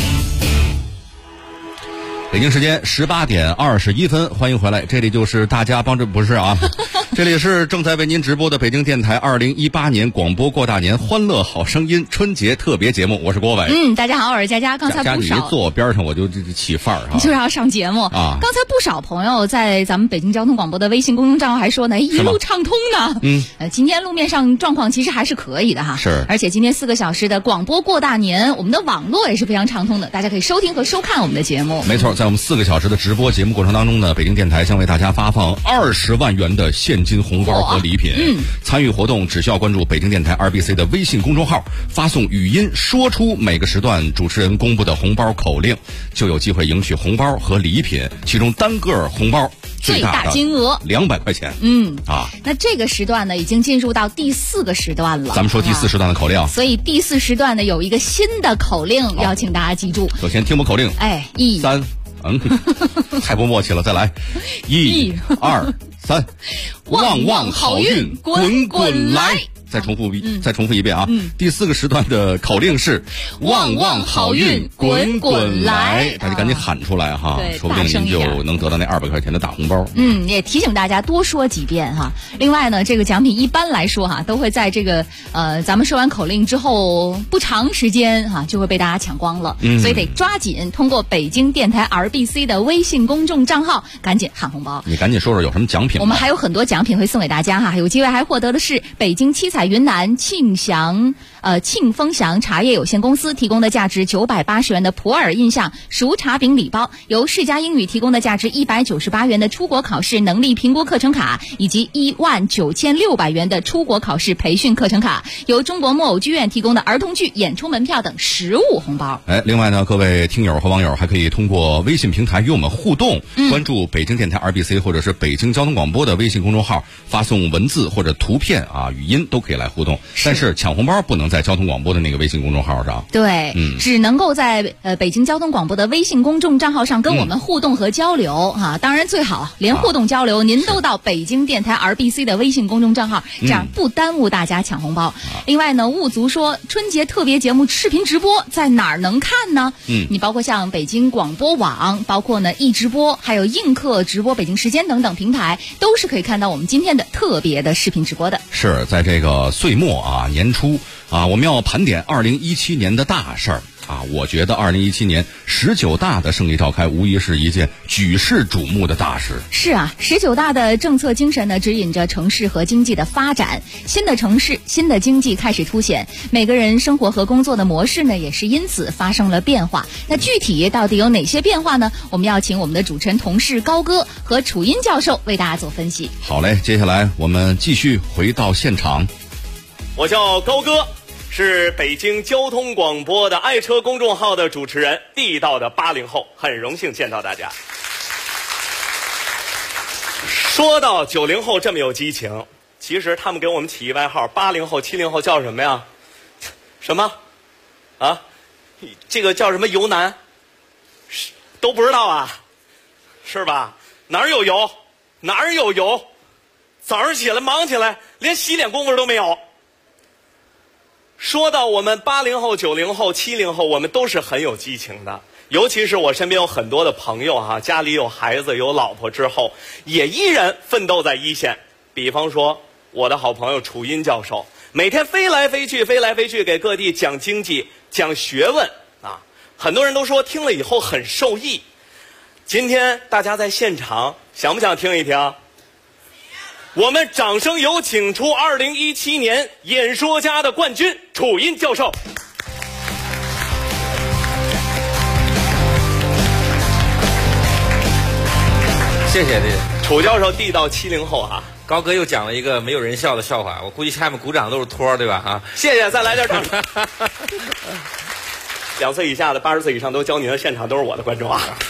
北京时间18点21分，欢迎回来，这里就是大家帮着不是啊，这里是正在为您直播的北京电台2018年广播过大年欢乐好声音春节特别节目，我是郭伟。 大家好，我是佳佳。刚才不少， 你坐我边上我就起范儿哈， 你就是要上节目啊。刚才不少朋友在咱们北京交通广播的微信公众账号还说呢，一路畅通呢。今天路面上状况其实还是可以的哈。 是， 而且今天4个小时的广播过大年，我们的网络也是非常畅通的，大家可以收听和收看我们的节目。 没错，在我们4个小时的直播节目过程当中呢，北京电台将为大家发放20万元的现金红包和礼品。参与活动只需要关注北京电台2BC 的微信公众号，发送语音说出每个时段主持人公布的红包口令，就有机会赢取红包和礼品，其中单个红包最大金额 200块钱。 那这个时段呢，已经进入到第4个时段了。 咱们说第4时段的口令， 所以第4时段呢有一个新的口令，要请大家记住。 首先听我口令，1、3，太不默契了，再来，1、2、3，旺旺好运滚滚来。 再重复一遍啊！第4个时段的口令是“旺旺好运滚滚来”，大家赶紧喊出来哈，说不定您就能得到那200块钱的大红包。 也提醒大家多说几遍哈。另外呢，这个奖品一般来说哈，都会在这个咱们说完口令之后不长时间哈，就会被大家抢光了，所以得抓紧通过北京电台 RBC 的微信公众账号赶紧喊红包。 你赶紧说说有什么奖品？ 我们还有很多奖品会送给大家哈，有机会还获得的是北京七彩云南庆丰祥茶叶有限公司提供的价值980元的普洱印象熟茶饼礼包，由世嘉英语提供的价值198元的出国考试能力评估课程卡，以及19600元的出国考试培训课程卡，由中国木偶剧院提供的儿童剧演出门票等实物红包。 另外呢，各位听友和网友还可以通过微信平台与我们互动，关注北京电台 RBC 或者是北京交通广播的微信公众号，发送文字或者图片语音都可以来互动。但是抢红包不能在交通广播的那个微信公众号上， 对，只能够在北京交通广播的微信公众账号上跟我们互动和交流哈。当然最好连互动交流您都到北京电台 RBC 的微信公众账号，这样不耽误大家抢红包。另外呢，雾族说春节特别节目视频直播在哪儿能看呢？你包括像北京广播网，包括呢易直播，还有映客直播、北京时间等等平台，都是可以看到我们今天的特别的视频直播的。 是在这个岁末年初我们要盘点2017年的大事儿我觉得2017年19大的胜利召开，无疑是一件举世瞩目的大事。 是19大的政策精神呢，指引着城市和经济的发展，新的城市、新的经济开始凸显，每个人生活和工作的模式呢，也是因此发生了变化。那具体到底有哪些变化呢？我们要请我们的主持人同事高哥和楚音教授为大家做分析。 好嘞，接下来我们继续回到现场。 我叫高哥，是北京交通广播的爱车公众号的主持人，地道的80后，很荣幸见到大家。说到90后这么有激情，其实他们给我们起一外号，80后、70后叫什么呀？什么？这个叫什么油男？都不知道啊？是吧？哪儿有油？哪儿有油？早上起来忙起来，连洗脸功夫都没有。说到我们80后、90后、70后，我们都是很有激情的。尤其是我身边有很多的朋友家里有孩子有老婆之后，也依然奋斗在一线。比方说我的好朋友楚音教授，每天飞来飞去给各地讲经济讲学问很多人都说听了以后很受益。今天大家在现场想不想听一听？我们掌声有请出2017年演说家的冠军楚音教授。 谢谢楚教授地道70后高哥又讲了一个没有人笑的笑话，我估计下面鼓掌都是托对吧谢谢，再来点掌声。2岁以下的80岁以上都教您的现场都是我的观众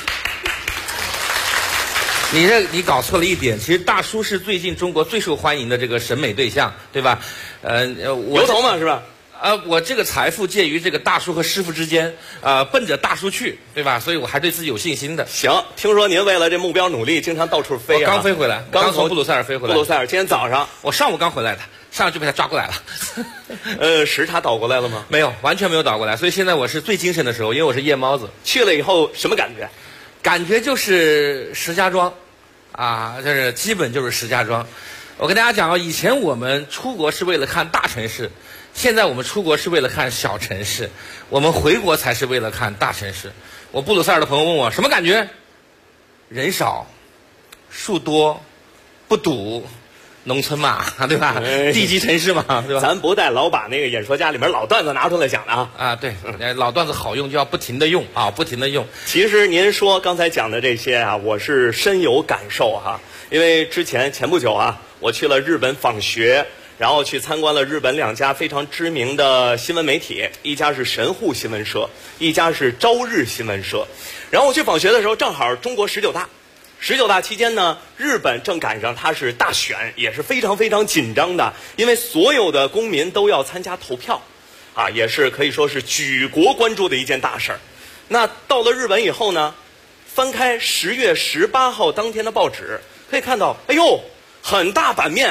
你搞错了一点，其实大叔是最近中国最受欢迎的这个审美对象，对吧？ 油头嘛是吧？ 我这个财富介于这个大叔和师傅之间，奔着大叔去，对吧？所以我还对自己有信心的。 行，听说您为了这目标努力，经常到处飞我刚飞回来，刚从布鲁塞尔飞回来。 布鲁塞尔，今天早上我上午刚回来的，上午就被他抓过来了。 时差倒过来了吗？ 没有，完全没有倒过来。所以现在我是最精神的时候，因为我是夜猫子。 去了以后什么感觉？ 感觉就是石家庄，就是基本就是石家庄。我跟大家讲以前我们出国是为了看大城市，现在我们出国是为了看小城市，我们回国才是为了看大城市。我布鲁塞尔的朋友问我什么感觉？人少，树多，不堵，农村嘛，对吧？地级城市嘛，对吧？ 咱不带老把那个演说家里面老段子拿出来讲的对，老段子好用就要不停的用不停的用。 其实您说刚才讲的这些我是深有感受因为前不久我去了日本访学，然后去参观了日本2家非常知名的新闻媒体，一家是神户新闻社，一家是朝日新闻社。然后我去访学的时候，正好中国19大期间呢，日本正赶上它是大选，也是非常非常紧张的，因为所有的公民都要参加投票也是可以说是举国关注的一件大事儿。那到了日本以后呢，翻开10月18号当天的报纸，可以看到很大版面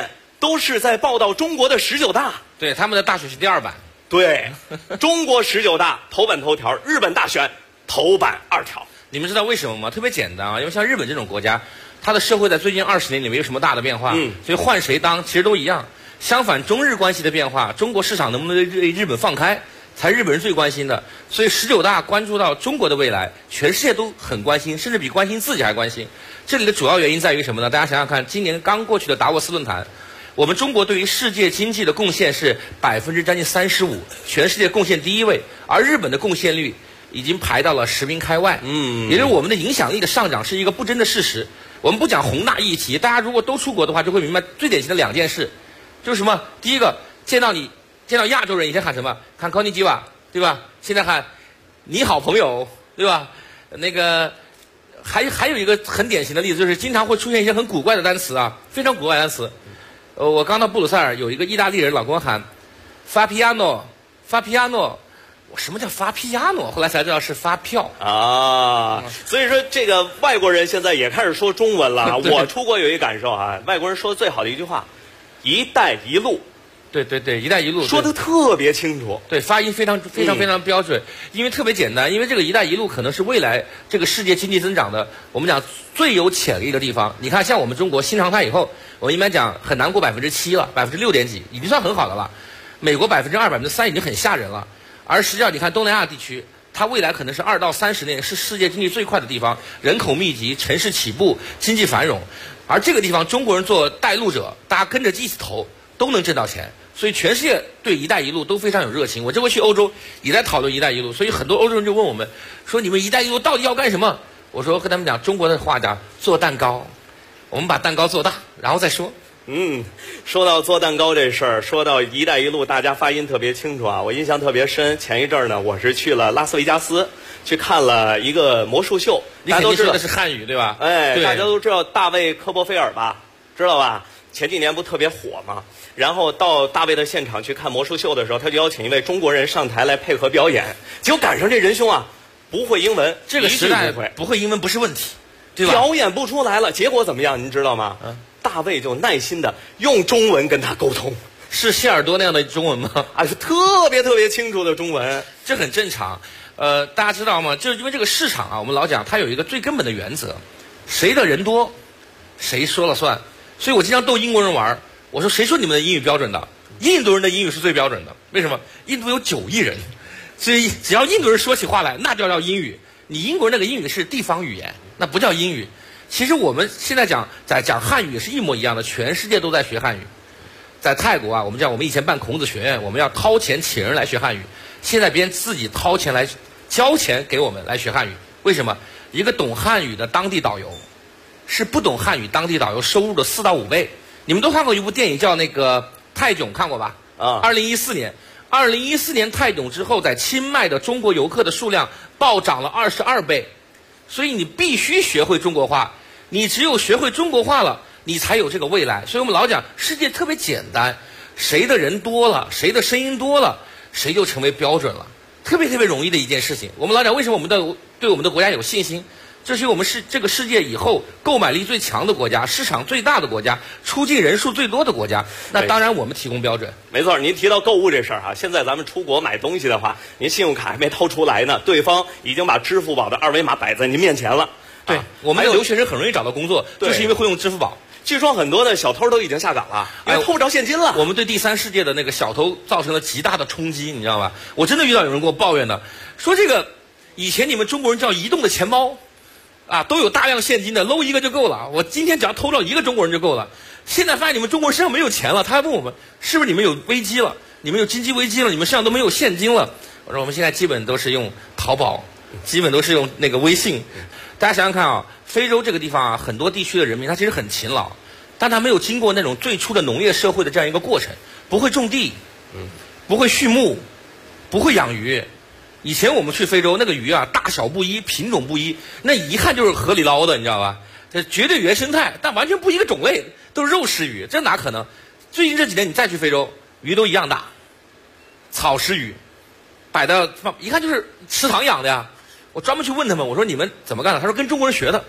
都是在报道中国的19大。 对，他们的大选是第2版。 对，中国19大头版头条，日本大选头版2条。 你们知道为什么吗？特别简单啊，因为像日本这种国家，它的社会在最近20年里没有什么大的变化，所以换谁当其实都一样。相反，中日关系的变化，中国市场能不能对日本放开，才日本人最关心的。所以19大关注到中国的未来，全世界都很关心，甚至比关心自己还关心。这里的主要原因在于什么呢？大家想想看，今年刚过去的达沃斯论坛，我们中国对于世界经济的贡献是将近35%，全世界贡献第1位，而日本的贡献率已经排到了10名开外。也就是我们的影响力的上涨是一个不争的事实。我们不讲宏大议题，大家如果都出国的话，就会明白最典型的2件事，就是什么？第一个，见到亚洲人以前喊什么？喊こんにちは，对吧？现在喊你好朋友，对吧？那个还有一个很典型的例子，就是经常会出现一些很古怪的单词啊，非常古怪的单词。我刚到布鲁塞尔，有一个意大利人老跟我喊 fa piano， 什么叫发皮亚诺？后来才知道是发票啊。所以说，这个外国人现在也开始说中文了。我出国有一感受啊，外国人说的最好的一句话，“一带一路”。 对，“一带一路” 说的特别清楚， 对，发音非常标准。因为特别简单，因为这个“一带一路”可能是未来这个世界经济增长的，我们讲最有潜力的地方。你看，像我们中国新常态以后，我们一般讲很难过7%了，6%点几，已经算很好的了。美国2%、3%已经很吓人了。而实际上，你看东南亚地区，它未来可能是2到30年是世界经济最快的地方，人口密集，城市起步，经济繁荣。而这个地方，中国人做带路者，大家跟着一起投，都能挣到钱。所以全世界对“一带一路”都非常有热情。我这回去欧洲也在讨论“一带一路”，所以很多欧洲人就问我们说：“你们“一带一路”到底要干什么？”我说跟他们讲，中国的话讲做蛋糕，我们把蛋糕做大，然后再说。 说到做蛋糕这事儿，说到“一带一路”，大家发音特别清楚啊，我印象特别深。前一阵儿呢，我是去了拉斯维加斯，去看了一个魔术秀。 大家都知道的是汉语对吧？ 哎，大家都知道大卫·科波菲尔吧？知道吧？前几年不特别火吗？然后到大卫的现场去看魔术秀的时候，他就邀请一位中国人上台来配合表演。结果赶上这仁兄啊，不会英文， 这个时代不会英文不是问题，对吧？ 表演不出来了，结果怎么样？您知道吗？大卫就耐心的用中文跟他沟通。 是谢耳朵那样的中文吗？ 是特别清楚的中文， 这很正常。大家知道吗？就是因为这个市场啊，我们老讲它有一个最根本的原则，谁的人多，谁说了算。所以我经常逗英国人玩，我说谁说你们的英语标准的？印度人的英语是最标准的。为什么？印度有9亿人，所以只要印度人说起话来，那就叫英语。你英国人那个英语是地方语言，那不叫英语。其实我们现在讲汉语也是一模一样的，全世界都在学汉语。在泰国啊，我们以前办孔子学院，我们要掏钱请人来学汉语，现在别人自己掏钱来交钱给我们来学汉语。为什么？一个懂汉语的当地导游是不懂汉语当地导游收入的4到5倍。你们都看过一部电影叫那个泰囧，看过吧？2014年泰囧之后，在清迈的中国游客的数量暴涨了22倍。所以你必须学会中国话，你只有学会中国话了，你才有这个未来。所以我们老讲世界特别简单，谁的人多了，谁的声音多了，谁就成为标准了，特别容易的一件事情。我们老讲为什么对我们的国家有信心，这是我们是这个世界以后购买力最强的国家，市场最大的国家，出境人数最多的国家。那当然我们提供标准。 没错，您提到购物这事儿啊，现在咱们出国买东西的话，您信用卡还没掏出来呢，对方已经把支付宝的2维码摆在您面前了。 对，我们留学生很容易找到工作，就是因为会用支付宝。 据说很多的小偷都已经下岗了，因为偷不着现金了。 我们对第三世界的那个小偷造成了极大的冲击，你知道吧？我真的遇到有人跟我抱怨的，说这个以前你们中国人叫移动的钱包都有大量现金的，搂一个就够了。我今天只要偷到1个中国人就够了。现在发现你们中国人身上没有钱了，他还问我们是不是你们有危机了，你们有经济危机了，你们身上都没有现金了。我说我们现在基本都是用淘宝，基本都是用那个微信。大家想想看啊，非洲这个地方很多地区的人民他其实很勤劳，但他没有经过那种最初的农业社会的这样一个过程，不会种地，不会畜牧，不会养鱼。以前我们去非洲，那个鱼啊，大小不一，品种不一，那一看就是河里捞的，你知道吧？这绝对原生态，但完全不一个种类，都是肉食鱼，这哪可能？最近这几年你再去非洲，鱼都一样大，草食鱼，摆的一看就是池塘养的呀。我专门去问他们，我说你们怎么干的？他说跟中国人学的，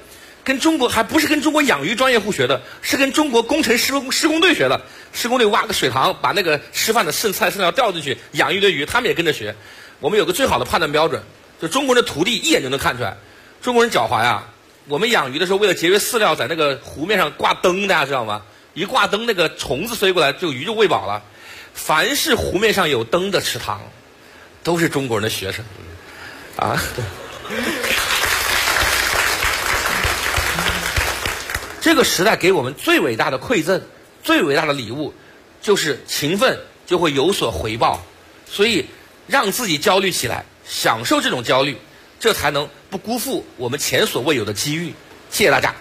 跟中国还不是跟中国养鱼专业户学的，是跟中国工程施工队学的。施工队挖个水塘，把那个吃饭的剩菜剩料掉进去，养一堆鱼，他们也跟着学。我们有个最好的判断标准，就中国人的徒弟一眼就能看出来，中国人狡猾呀。我们养鱼的时候，为了节约饲料，在那个湖面上挂灯，大家知道吗？一挂灯，那个虫子飞过来，鱼就喂饱了。凡是湖面上有灯的池塘，都是中国人的学生，啊。这个时代给我们最伟大的馈赠，最伟大的礼物，就是勤奋就会有所回报。所以，让自己焦虑起来，享受这种焦虑，这才能不辜负我们前所未有的机遇。谢谢大家。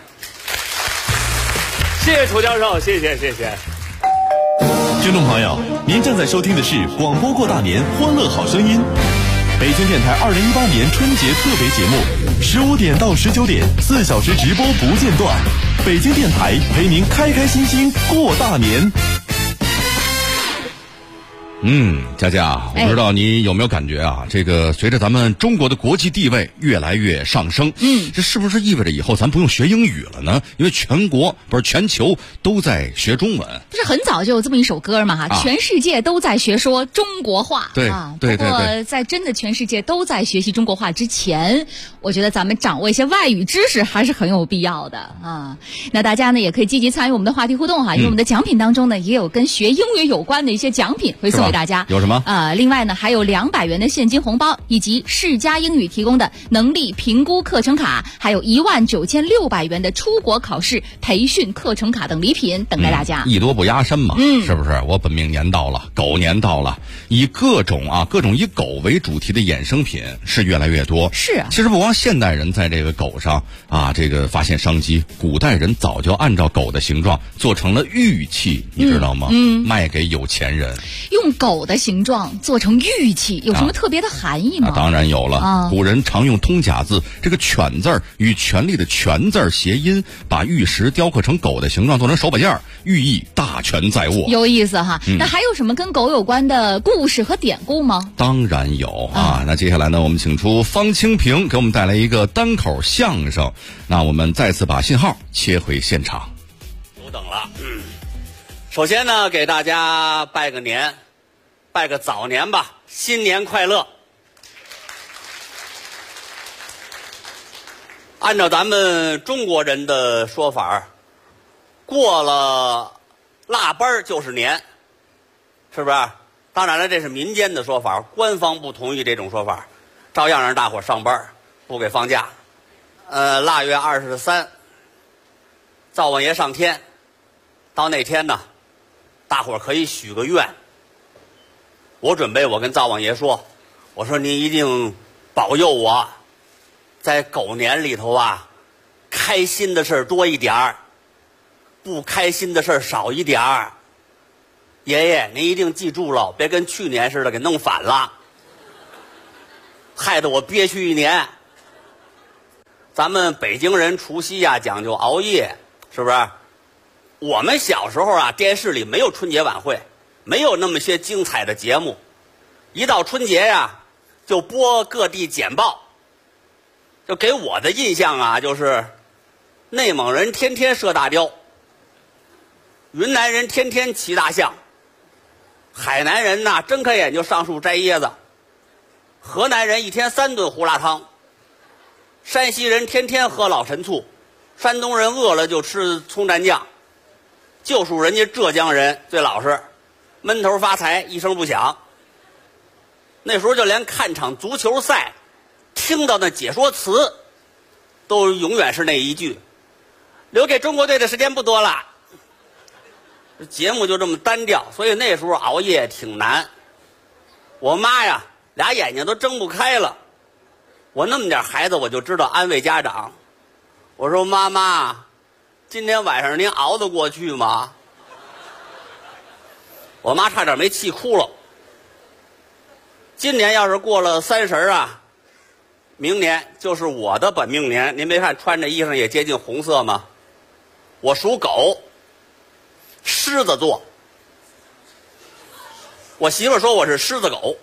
谢谢涂教授，谢谢。 听众朋友，您正在收听的是广播过大年欢乐好声音，北京电台2018年春节特别节目，15点到19点，4小时直播不间断。北京电台陪您开开心心过大年。 佳佳，我不知道你有没有感觉啊？这个随着咱们中国的国际地位越来越上升，这是不是意味着以后咱不用学英语了呢？因为全球都在学中文。 不是很早就有这么一首歌嘛全世界都在学说中国话。 对。 不过在真的全世界都在学习中国话之前，我觉得咱们掌握一些外语知识还是很有必要的啊。那大家呢也可以积极参与我们的话题互动因为我们的奖品当中呢也有跟学英语有关的一些奖品会送给大家。 有什么？ 另外呢还有200元的现金红包，以及世嘉英语提供的能力评估课程卡，还有19600元的出国考试培训课程卡等礼品等待大家。 艺多不压身嘛，是不是？我本命年到了，狗年到了，以各种以狗为主题的衍生品是越来越多。 是啊， 其实不光现代人在这个狗上这个发现商机，古代人早就按照狗的形状做成了玉器，你知道吗？卖给有钱人。 用狗的形状做成玉器，有什么特别的含义吗？ 当然有了。古人常用通假字这个犬字与权力的权字谐音，把玉石雕刻成狗的形状，做成手把件，寓意大权在握。 有意思哈。那还有什么跟狗有关的故事和典故吗？ 当然有那接下来呢，我们请出方清平给我们带来一个单口相声。那我们再次把信号切回现场。 久等了。首先呢，给大家拜个年，拜个早年吧，新年快乐。按照咱们中国人的说法，过了腊八就是年，是不是？当然了，这是民间的说法，官方不同意这种说法，照样让大伙上班，不给放假。腊月23，灶王爷上天，到那天呢，大伙可以许个愿。我跟灶王爷说，我说您一定保佑我，在狗年里头开心的事儿多一点儿，不开心的事儿少一点儿。爷爷，您一定记住了，别跟去年似的给弄反了，害得我憋屈一年。咱们北京人除夕讲究熬夜，是不是？我们小时候电视里没有春节晚会，没有那么些精彩的节目，一到春节就播各地简报，就给我的印象就是内蒙人天天射大雕，云南人天天骑大象，海南人睁开眼就上树摘椰子，河南人一天3顿胡辣汤，山西人天天喝老陈醋，山东人饿了就吃葱蘸酱，就属人家浙江人最老实，闷头发财一声不响。那时候就连看场足球赛听到那解说词都永远是那一句，留给中国队的时间不多了。节目就这么单调，所以那时候熬夜挺难。我妈俩眼睛都睁不开了，我那么点孩子我就知道安慰家长，我说妈妈，今天晚上您熬得过去吗？我妈差点没气哭了。今年要是过了30明年就是我的本命年。您别看穿着衣裳也接近红色吗？我属狗，狮子座。我媳妇说我是狮子狗，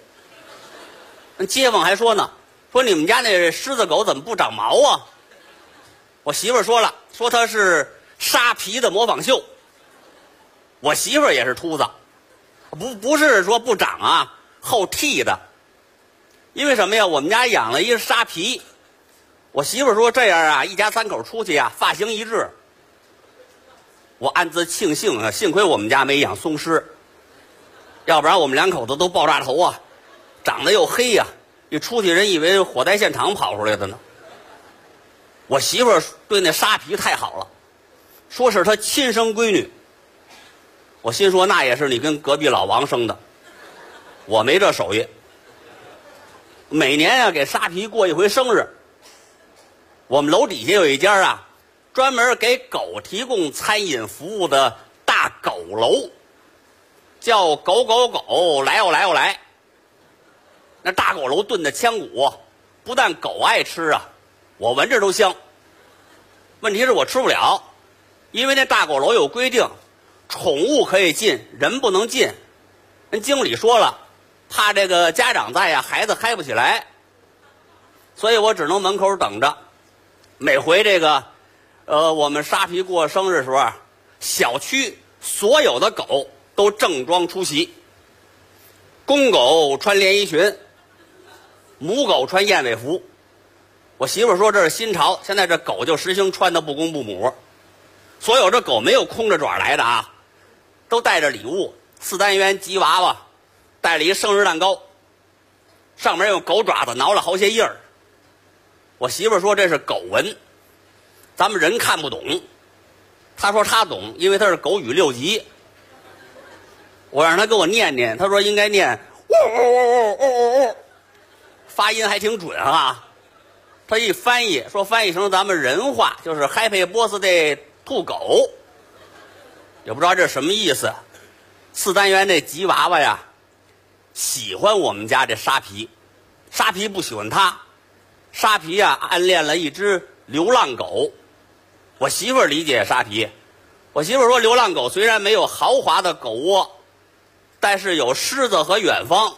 街坊还说呢，说你们家那狮子狗怎么不长毛啊？ 我媳妇儿说了，说它是沙皮的模仿秀。我媳妇儿也是秃子，不是说不长啊，后剃的。因为什么呀？我们家养了一个沙皮。我媳妇儿说这样啊，一家三口出去啊，发型一致。我暗自庆幸啊，幸亏我们家没养松狮，要不然我们两口子都爆炸头啊，长得又黑呀，一出去人以为火灾现场跑出来的呢。我媳妇儿对那沙皮太好了，说是她亲生闺女。我心说那也是你跟隔壁老王生的，我没这手艺。每年啊给沙皮过一回生日。我们楼底下有一家啊，专门给狗提供餐饮服务的大狗楼，叫狗狗狗来哦来哦来。那大狗楼炖的腔骨，不但狗爱吃啊，我闻着都香。问题是我吃不了，因为那大狗楼有规定，宠物可以进，人不能进。人经理说了，怕这个家长在呀，孩子嗨不起来，所以我只能门口等着。每回这个我们沙皮过生日的时候啊，小区所有的狗都正装出席，公狗穿连衣裙，母狗穿燕尾服。我媳妇说这是新潮，现在这狗就实行穿的不公不母。所有这狗没有空着爪来的啊，都带着礼物，4单元吉娃娃，带了一生日蛋糕，上面用狗爪子挠了好些印儿。我媳妇说这是狗文，咱们人看不懂。她说她懂，因为她是狗语6级。我让她给我念念，她说应该念发音还挺准啊。她一翻译说翻译成咱们人话就是 Happy Birthday to 狗，也不知道这是什么意思。4单元这吉娃娃呀，喜欢我们家这沙皮，沙皮不喜欢他。沙皮啊暗恋了一只流浪狗。我媳妇儿理解沙皮，我媳妇儿说流浪狗虽然没有豪华的狗窝，但是有狮子和远方。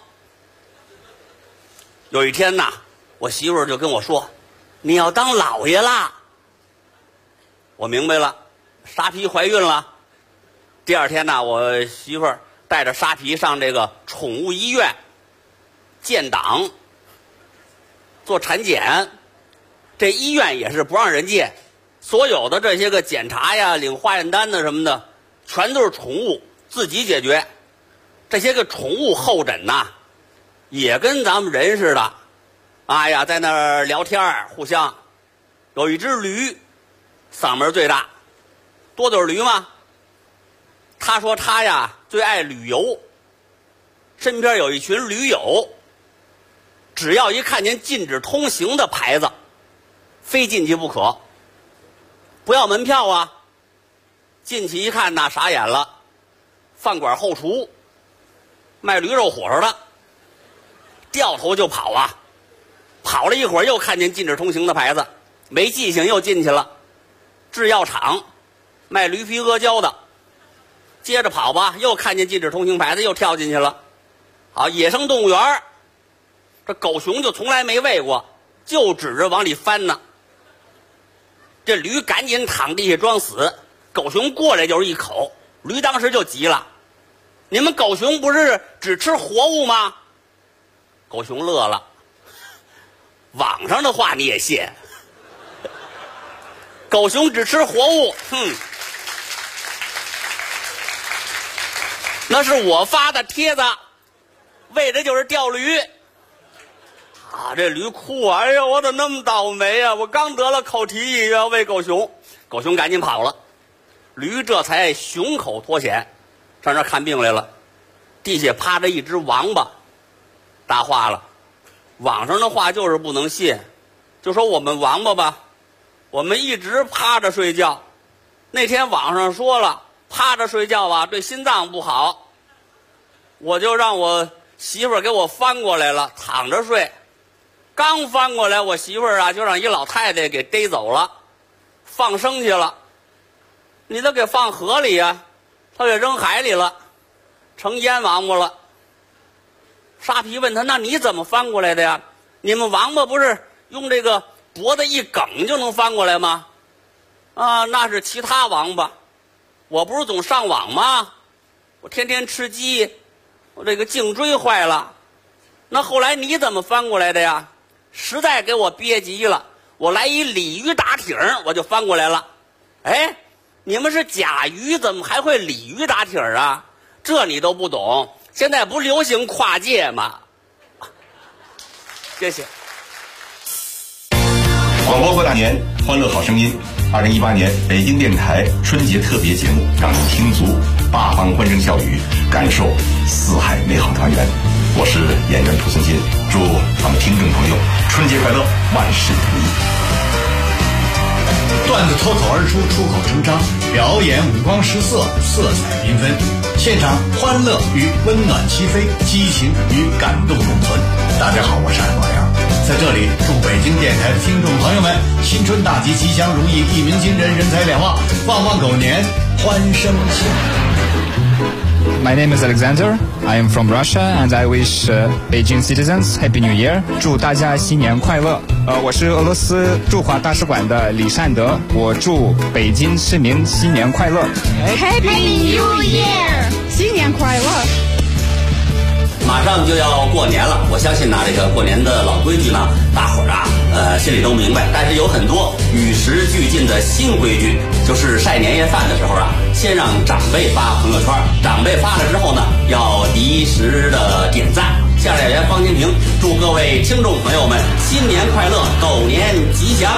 有一天呐，我媳妇儿就跟我说，你要当老爷啦。我明白了，沙皮怀孕了。第二天呢，我媳妇儿带着沙皮上这个宠物医院建档做产检。这医院也是不让人进，所有的这些个检查呀、领化验单的什么的，全都是宠物自己解决。这些个宠物候诊呐，也跟咱们人似的，哎呀，在那儿聊天互相。有一只驴，嗓门最大，多嘴驴吗？他说他呀最爱旅游，身边有一群驴友，只要一看见禁止通行的牌子，非进去不可，不要门票啊。进去一看那傻眼了，饭馆后厨卖驴肉火烧的，掉头就跑啊。跑了一会儿又看见禁止通行的牌子，没记性又进去了。制药厂卖驴皮阿胶的，接着跑吧，又看见禁止通行牌子又跳进去了。好，野生动物园这狗熊就从来没喂过，就指着往里翻呢。这驴赶紧躺地下装死，狗熊过来就是一口，驴当时就急了，你们狗熊不是只吃活物吗？狗熊乐了，网上的话你也信？狗熊只吃活物，那是我发的帖子，为的就是钓驴。啊，这驴哭啊！哎呀，我怎么那么倒霉啊！我刚得了口蹄疫，要喂狗熊，狗熊赶紧跑了，驴这才熊口脱险，上这看病来了。地下趴着一只王八，搭话了。网上的话就是不能信，就说我们王八吧，我们一直趴着睡觉。那天网上说了，趴着睡觉啊对心脏不好，我就让我媳妇儿给我翻过来了，躺着睡。刚翻过来，我媳妇儿啊就让一老太太给逮走了，放生去了。你都给放河里呀，他给扔海里了，成烟王八了。沙皮问他，那你怎么翻过来的呀？你们王八不是用这个脖子一梗就能翻过来吗？ 啊，那是其他王八，我不是总上网吗？我天天吃鸡，我这个颈椎坏了。那后来你怎么翻过来的呀？实在给我憋急了，我来一鲤鱼打挺，我就翻过来了。哎，你们是甲鱼，怎么还会鲤鱼打挺啊？这你都不懂，现在不流行跨界吗？谢谢。 广播过大年，欢乐好声音。2018年北京电台春节特别节目，让你听足八方欢声笑语，感受四海美好团圆。我是演员蒲松金，祝咱们听众朋友春节快乐，万事如意。 段子脱口而出，出口成章，表演五光十色，色彩缤纷，现场欢乐与温暖齐飞，激情与感动共存。大家好，我是海宝阳，在这里祝北京电台的听众朋友们新春大吉，吉祥如意，一鸣惊人，人财两旺，旺旺狗年，欢声笑语。 My name is Alexander. I am from Russia, and I wish Beijing citizens Happy New Year. 祝大家新年快乐。我是俄罗斯驻华大使馆的李善德，我祝北京市民新年快乐。 Happy New Year， 新年快乐。 马上就要过年了，我相信呢，这个过年的老规矩呢，大伙儿啊，心里都明白。但是有很多与时俱进的新规矩，就是晒年夜饭的时候啊，先让长辈发朋友圈，长辈发了之后呢，要及时的点赞。相声演员方清平祝各位听众朋友们新年快乐，狗年吉祥。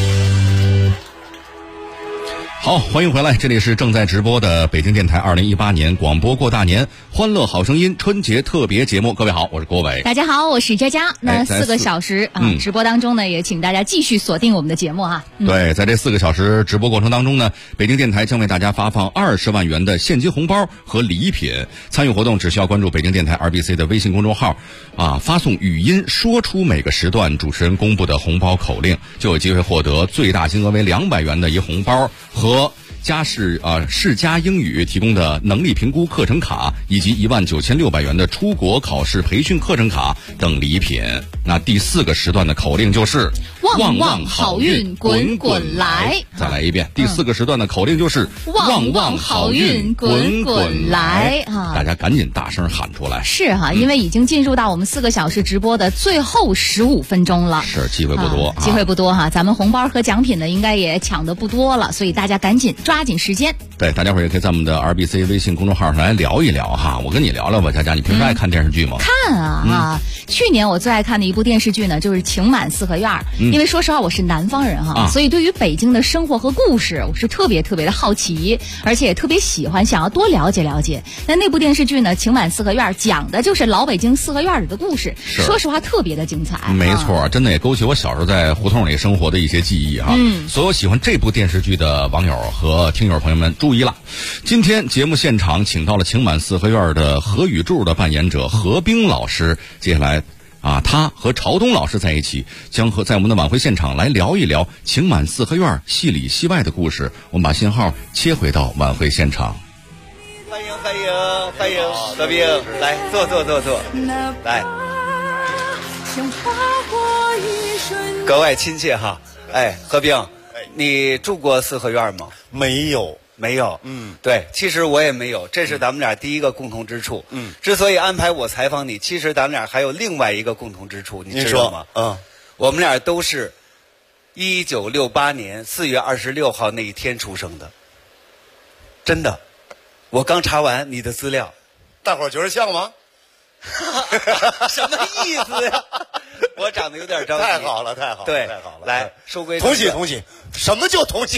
好，欢迎回来，这里是正在直播的北京电台2018年广播过大年欢乐好声音春节特别节目。各位好，我是郭伟。 大家好，我是佳佳。那4个小时直播当中呢，也请大家继续锁定我们的节目哈。 对，在这4个小时直播过程当中呢，北京电台将为大家发放20万元的现金红包和礼品。参与活动只需要关注北京电台 RBC 的微信公众号发送语音说出每个时段主持人公布的红包口令，就有机会获得最大金额为200元的一红包和世嘉英语提供的能力评估课程卡，以及19600元的出国考试培训课程卡等礼品。那第4个时段的口令就是旺旺好运滚滚来。 再来一遍，第4个时段的口令就是旺旺好运滚滚来啊！ 大家赶紧大声喊出来。 是哈，因为已经进入到我们4个小时直播的最后15分钟了。 是，机会不多， 机会不多哈。咱们红包和奖品呢，应该也抢得不多了，所以大家赶紧抓紧时间。 对，大家伙也可以在我们的 RBC 微信公众号上来聊一聊哈。我跟你聊聊吧，佳佳，你平时爱看电视剧吗？ 看啊去年我最爱看的一部电视剧呢，就是《情满四合院》。因为说实话，我是南方人哈，所以对于北京的生活和故事，我是特别特别的好奇，而且也特别喜欢，想要多了解了解。那部电视剧呢，《情满四合院》讲的就是老北京四合院里的故事，说实话特别的精彩。 没错，真的也勾起我小时候在胡同里生活的一些记忆哈。所有喜欢这部电视剧的网友和听友朋友们注意了，今天节目现场请到了《情满四合院》的何雨柱的扮演者何冰老师，接下来他和朝东老师在一起，将在我们的晚会现场来聊一聊《情满四合院》戏里戏外的故事。我们把信号切回到晚会现场。 欢迎何冰，来坐，来，格外亲切哈。哎，何冰，你住过四合院吗？ 没有。 对，其实我也没有，这是咱们俩第一个共同之处。之所以安排我采访你，其实咱们俩还有另外一个共同之处，你知道吗？我们俩都是1968年4月26号那一天出生的，真的。我刚查完你的资料， 大伙儿觉得像吗？ 什么意思呀？我长得有点着急。 太好了， 对， 太好了。 来，收归同喜。什么叫同喜？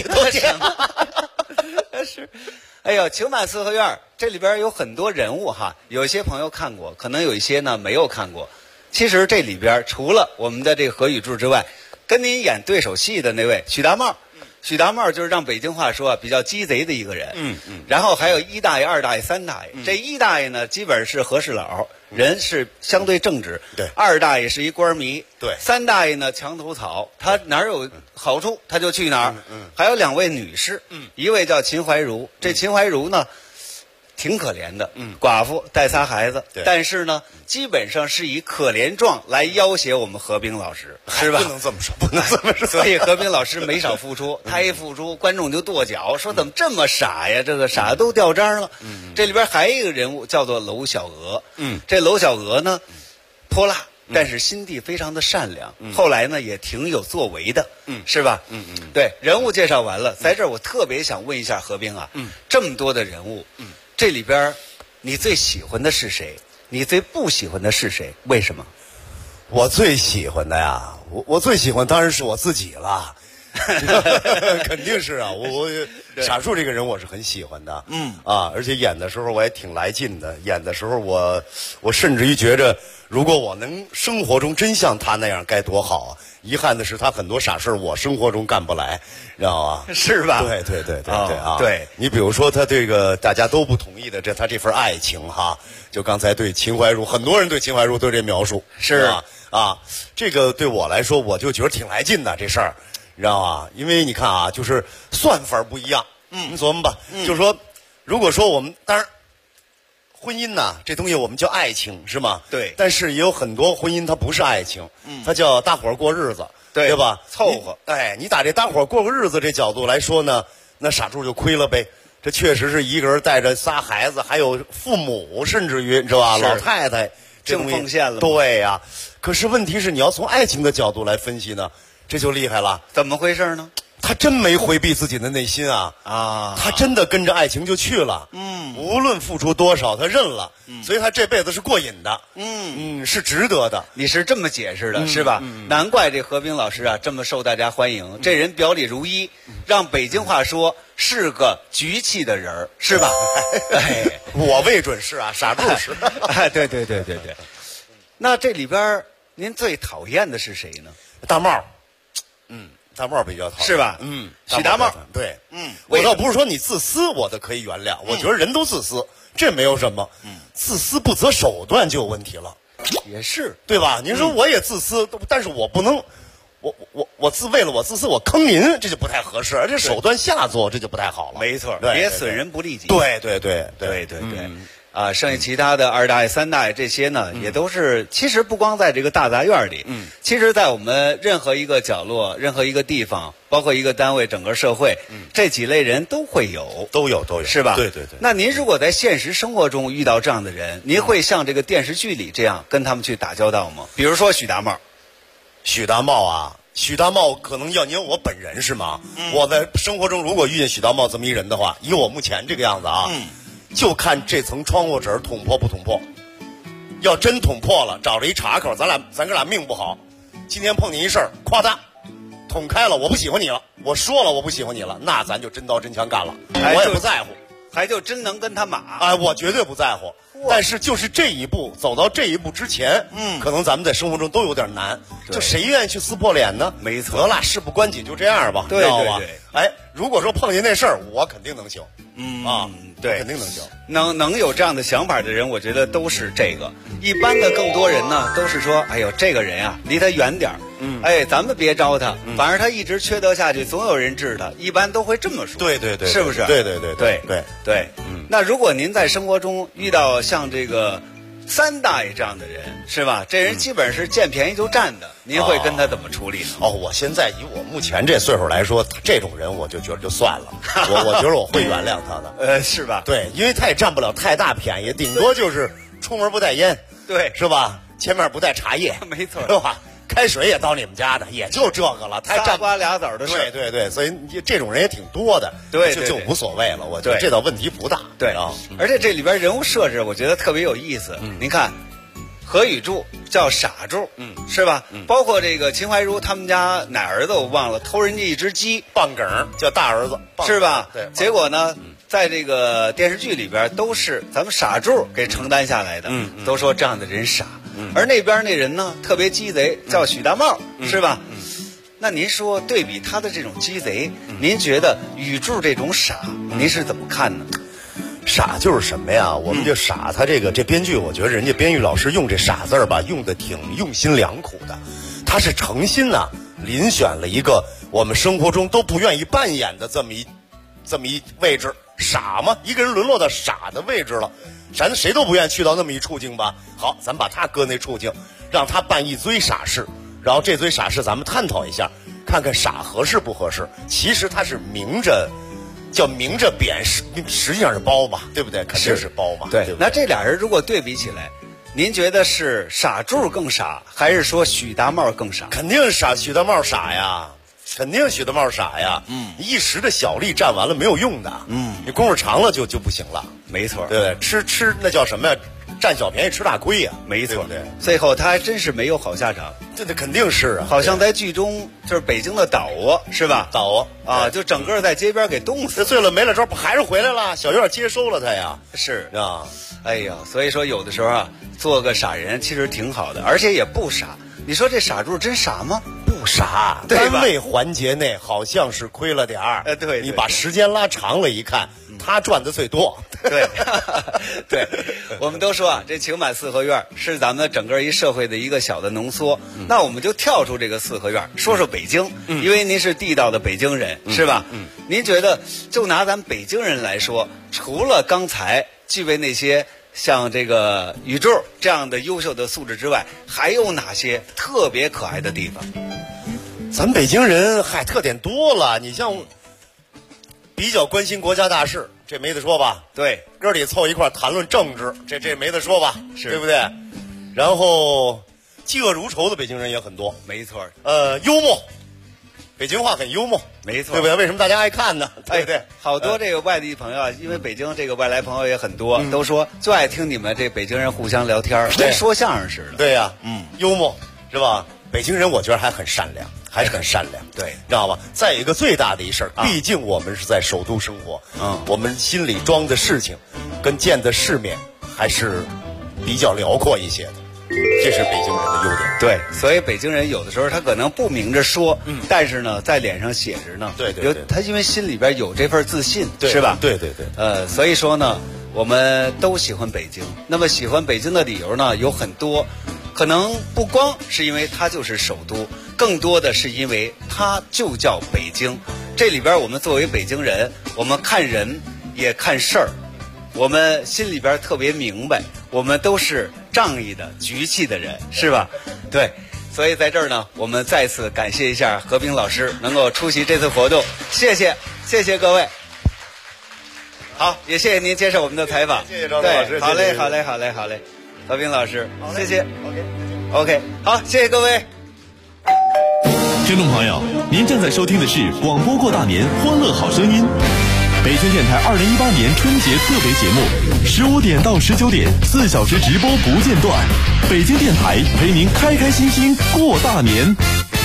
是，哎呦，情满四合院这里边有很多人物哈，有一些朋友看过，可能有一些呢没有看过。其实这里边除了我们的这个何雨柱之外，跟您演对手戏的那位许大茂。许大茂就是让北京话说比较鸡贼的一个人。然后还有1大爷、2大爷、3大爷。这1大爷呢，基本是和事佬，人是相对正直。 对。 2大爷是一官迷。 对。 3大爷呢，墙头草，他哪儿有好处他就去哪儿。还有2位女士。一位叫秦怀茹。这秦怀茹呢， 挺可怜的，寡妇带仨孩子，但是呢，基本上是以可怜状来要挟我们何冰老师，是吧？ 不能这么说，不能这么说。 所以何冰老师没少付出，他一付出，观众就跺脚，说怎么这么傻呀？这个傻的都掉渣了。这里边还有一个人物叫做娄小娥，这娄小娥呢，泼辣。但是心地非常的善良，后来呢也挺有作为的，是吧？对，人物介绍完了，在这儿我特别想问一下何冰啊，这么多的人物，这里边你最喜欢的是谁？你最不喜欢的是谁？为什么？ 我最喜欢的呀，我最喜欢当然是我自己了。肯定是啊，我傻柱这个人我是很喜欢的，而且演的时候我也挺来劲的。演的时候我甚至于觉着，如果我能生活中真像他那样该多好啊！遗憾的是他很多傻事我生活中干不来，知道吗？ 是吧？ 对啊！ 对， 你比如说他这个大家都不同意的他这份爱情哈，就刚才对秦淮如，很多人对秦淮如都这描述是啊，这个对我来说我就觉得挺来劲的这事儿。你知道吗？因为你看啊，就是算法不一样。你琢磨吧，就是说，如果说我们当然，婚姻呐，这东西我们叫爱情是吗？ 对。 但是也有很多婚姻它不是爱情，它叫大伙儿过日子，对吧？ 凑合。 你打这大伙儿过个日子这角度来说呢，那傻柱就亏了呗。这确实是一个人带着仨孩子，还有父母，甚至于你知道吧？老太太净奉献了。 对呀。可是问题是，你要从爱情的角度来分析呢？这就厉害了， 怎么回事呢？ 他真没回避自己的内心啊！他真的跟着爱情就去了。无论付出多少，他认了。所以他这辈子是过瘾的。是值得的。 你是这么解释的，是吧？难怪这何冰老师啊这么受大家欢迎。这人表里如一，让北京话说是个局气的人，是吧？ 我未准是啊，傻柱是。 对。那这里边您最讨厌的是谁呢？ 大帽。大帽比较讨厌， 是吧？许大帽， 对，我倒不是说你自私，我都可以原谅。我觉得人都自私，这没有什么。自私不择手段就有问题了。 也是， 对吧？您说我也自私，但是我不能，我为了我自私，我坑您，这就不太合适，而且手段下作，这就不太好了。 没错，别损人不利己。 对。 剩下其他的二大爷、三大爷这些呢，也都是其实不光在这个大杂院里，其实在我们任何一个角落、任何一个地方，包括一个单位、整个社会，这几类人都会有， 都有， 是吧？ 对。 那您如果在现实生活中遇到这样的人，您会像这个电视剧里这样跟他们去打交道吗？比如说许大茂啊。许大茂可能要您我本人是吗？我在生活中如果遇见许大茂这么一人的话，以我目前这个样子啊，就看这层窗户纸捅破不捅破。要真捅破了，找着一岔口，咱哥俩命不好。今天碰见一事儿，夸大捅开了，我不喜欢你了，我说了我不喜欢你了，那咱就真刀真枪干了，我也不在乎， 还就真能跟他马我绝对不在乎。但是就是这一步，走到这一步之前，可能咱们在生活中都有点难。就谁愿意去撕破脸呢？ 没错， 得了，事不关己，就这样吧， 对知道吧？如果说碰见那事儿，我肯定能行。 对， 肯定能行。 能有这样的想法的人，我觉得都是这个。一般的更多人呢，都是说，哎呦，这个人啊，离他远点儿。咱们别招他，反正他一直缺德下去，总有人治他。一般都会这么说。 对， 是不是？ 对。 那如果您在生活中遇到像这个三大爷这样的人，是吧？这人基本是见便宜就占的，您会跟他怎么处理呢？ 我现在以我目前这岁数来说，这种人我就觉得就算了，我觉得我会原谅他的， 是吧？ 对，因为他也占不了太大便宜，顶多就是出门不带烟， 对， 是吧？前面不带茶叶， 没错， 是吧？开水也到你们家的，也就这个了。他仨瓜俩枣的事。 对，所以这种人也挺多的。 对， 就无所谓了。我觉得这倒问题不大。 对啊，而且这里边人物设置，我觉得特别有意思。您看，何宇柱叫傻柱，是吧？包括这个秦淮如他们家哪儿子我忘了，偷人家一只鸡， 棒梗叫大儿子， 是吧？ 对。 结果呢，在这个电视剧里边都是咱们傻柱给承担下来的。都说这样的人傻。而那边那人呢，特别鸡贼，叫许大茂，是吧？那您说对比他的这种鸡贼，您觉得宇柱这种傻，您是怎么看呢？ 傻就是什么呀？我们就傻，他这编剧，我觉得人家编剧老师用这傻字儿吧，用的挺用心良苦的。他是诚心呐，遴选了一个我们生活中都不愿意扮演的这么一位置， 傻吗？一个人沦落到傻的位置了，咱谁都不愿去到那么一处境吧。好，咱把他搁那处境，让他办一堆傻事，然后这堆傻事咱们探讨一下，看看傻合适不合适。其实他是明着贬，实际上是包嘛，对不对？肯定是包嘛。 对，那这俩人如果对比起来，您觉得是傻柱更傻，还是说许大茂更傻？ 肯定是许大茂傻呀，肯定许大茂傻呀。一时的小利占完了没有用的。你功夫长了就不行了。 没错， 对不对？吃那叫什么呀？占小便宜吃大亏呀。 没错， 对。 最后他还真是没有好下场。 这肯定是啊。 好像在剧中就是北京的倒窝是吧？ 倒窝啊，就整个在街边给冻死。 醉了没了招，还是回来了。小院接收了他呀。 是啊。 哎呀，所以说有的时候啊，做个傻人其实挺好的，而且也不傻。你说这傻柱真傻吗？ 不傻， 对吧？ 单位环节内好像是亏了点儿。 对， 你把时间拉长了一看，他赚的最多。 对，对，我们都说啊，这情满四合院是咱们整个一社会的一个小的浓缩。那我们就跳出这个四合院，说说北京，因为您是地道的北京人，是吧？您觉得就拿咱北京人来说，除了刚才具备那些像这个宇宙这样的优秀的素质之外，还有哪些特别可爱的地方？ 咱北京人特点多了，你像比较关心国家大事，这没得说吧？ 对， 哥里凑一块谈论政治，这没得说吧？ 是， 对不对？然后嫉恶如仇的北京人也很多， 没错。 幽默，北京话很幽默， 没错， 对不对？为什么大家爱看呢？对不对？ 好多这个外地朋友啊，因为北京这个外来朋友也很多，都说最爱听你们这北京人互相聊天，跟说相声似的。 对呀，幽默是吧？北京人我觉得还很善良。还是很善良， 对， 知道吧？再有一个最大的一事儿，毕竟我们是在首都生活，我们心里装的事情，跟见的世面还是比较辽阔一些的，这是北京人的优点。 对，所以北京人有的时候他可能不明着说，但是呢，在脸上写着呢， 对， 他因为心里边有这份自信， 对是吧？ 对， 所以说呢，我们都喜欢北京。那么喜欢北京的理由呢有很多，可能不光是因为它就是首都。更多的是因为它就叫北京，这里边我们作为北京人，我们看人也看事儿，我们心里边特别明白，我们都是仗义的、局气的人，是吧？对，所以在这儿呢，我们再次感谢一下何冰老师能够出席这次活动，谢谢各位。好，也谢谢您接受我们的采访， 谢谢张老师， 好嘞，何冰老师，谢谢 ，OK， 好，谢谢各位。 听众朋友，您正在收听的是广播过大年欢乐好声音，北京电台2018年春节特别节目，15点到19点，4小时直播不间断，北京电台陪您开开心心过大年。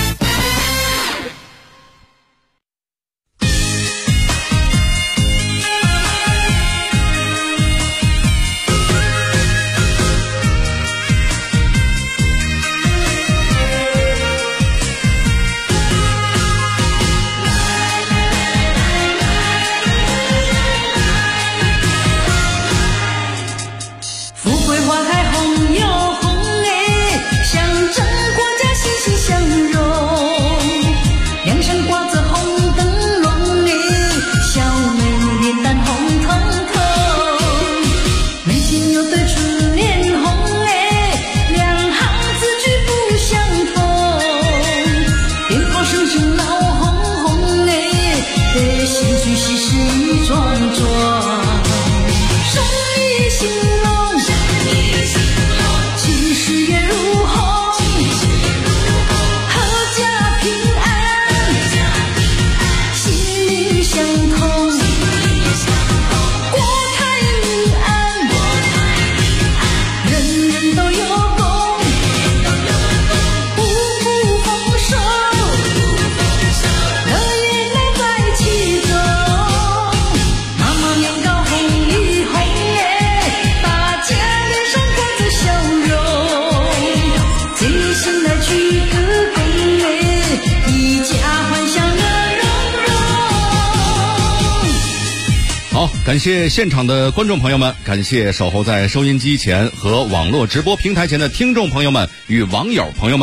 感谢现场的观众朋友们，感谢守候在收音机前和网络直播平台前的听众朋友们与网友朋友们。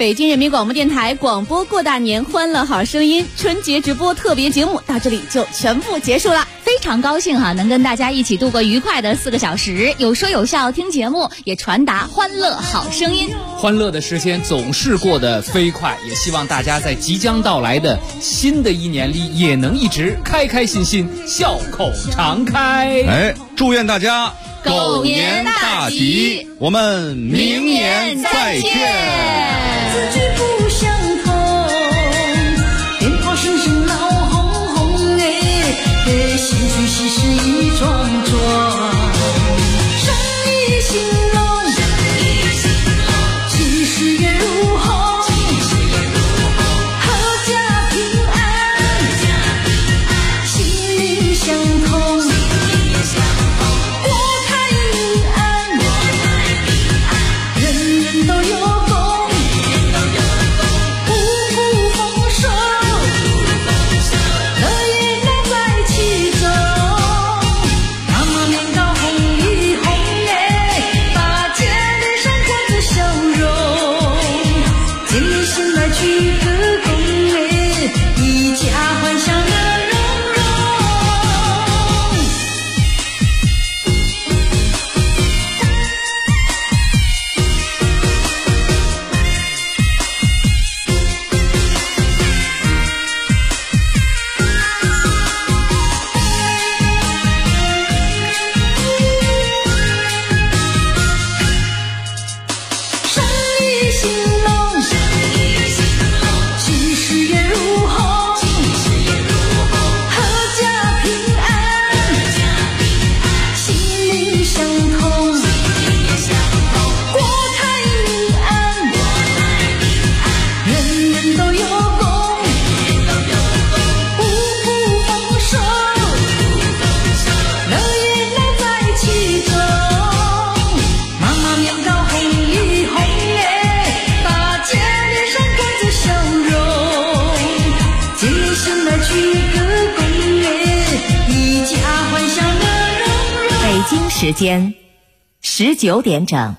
北京人民广播电台广播过大年欢乐好声音春节直播特别节目到这里就全部结束了， 非常高兴能跟大家一起度过愉快的4个小时，有说有笑听节目，也传达欢乐好声音。 欢乐的时间总是过得飞快，也希望大家在即将到来的新的一年里也能一直开开心心，笑口常开。 祝愿大家狗年大吉， 我们明年再见。 字句不相同，鞭炮声声闹哄哄哎，新春喜事一桩桩，生意兴隆，喜事也如虹，阖家平安，心灵相通。 时间19点整。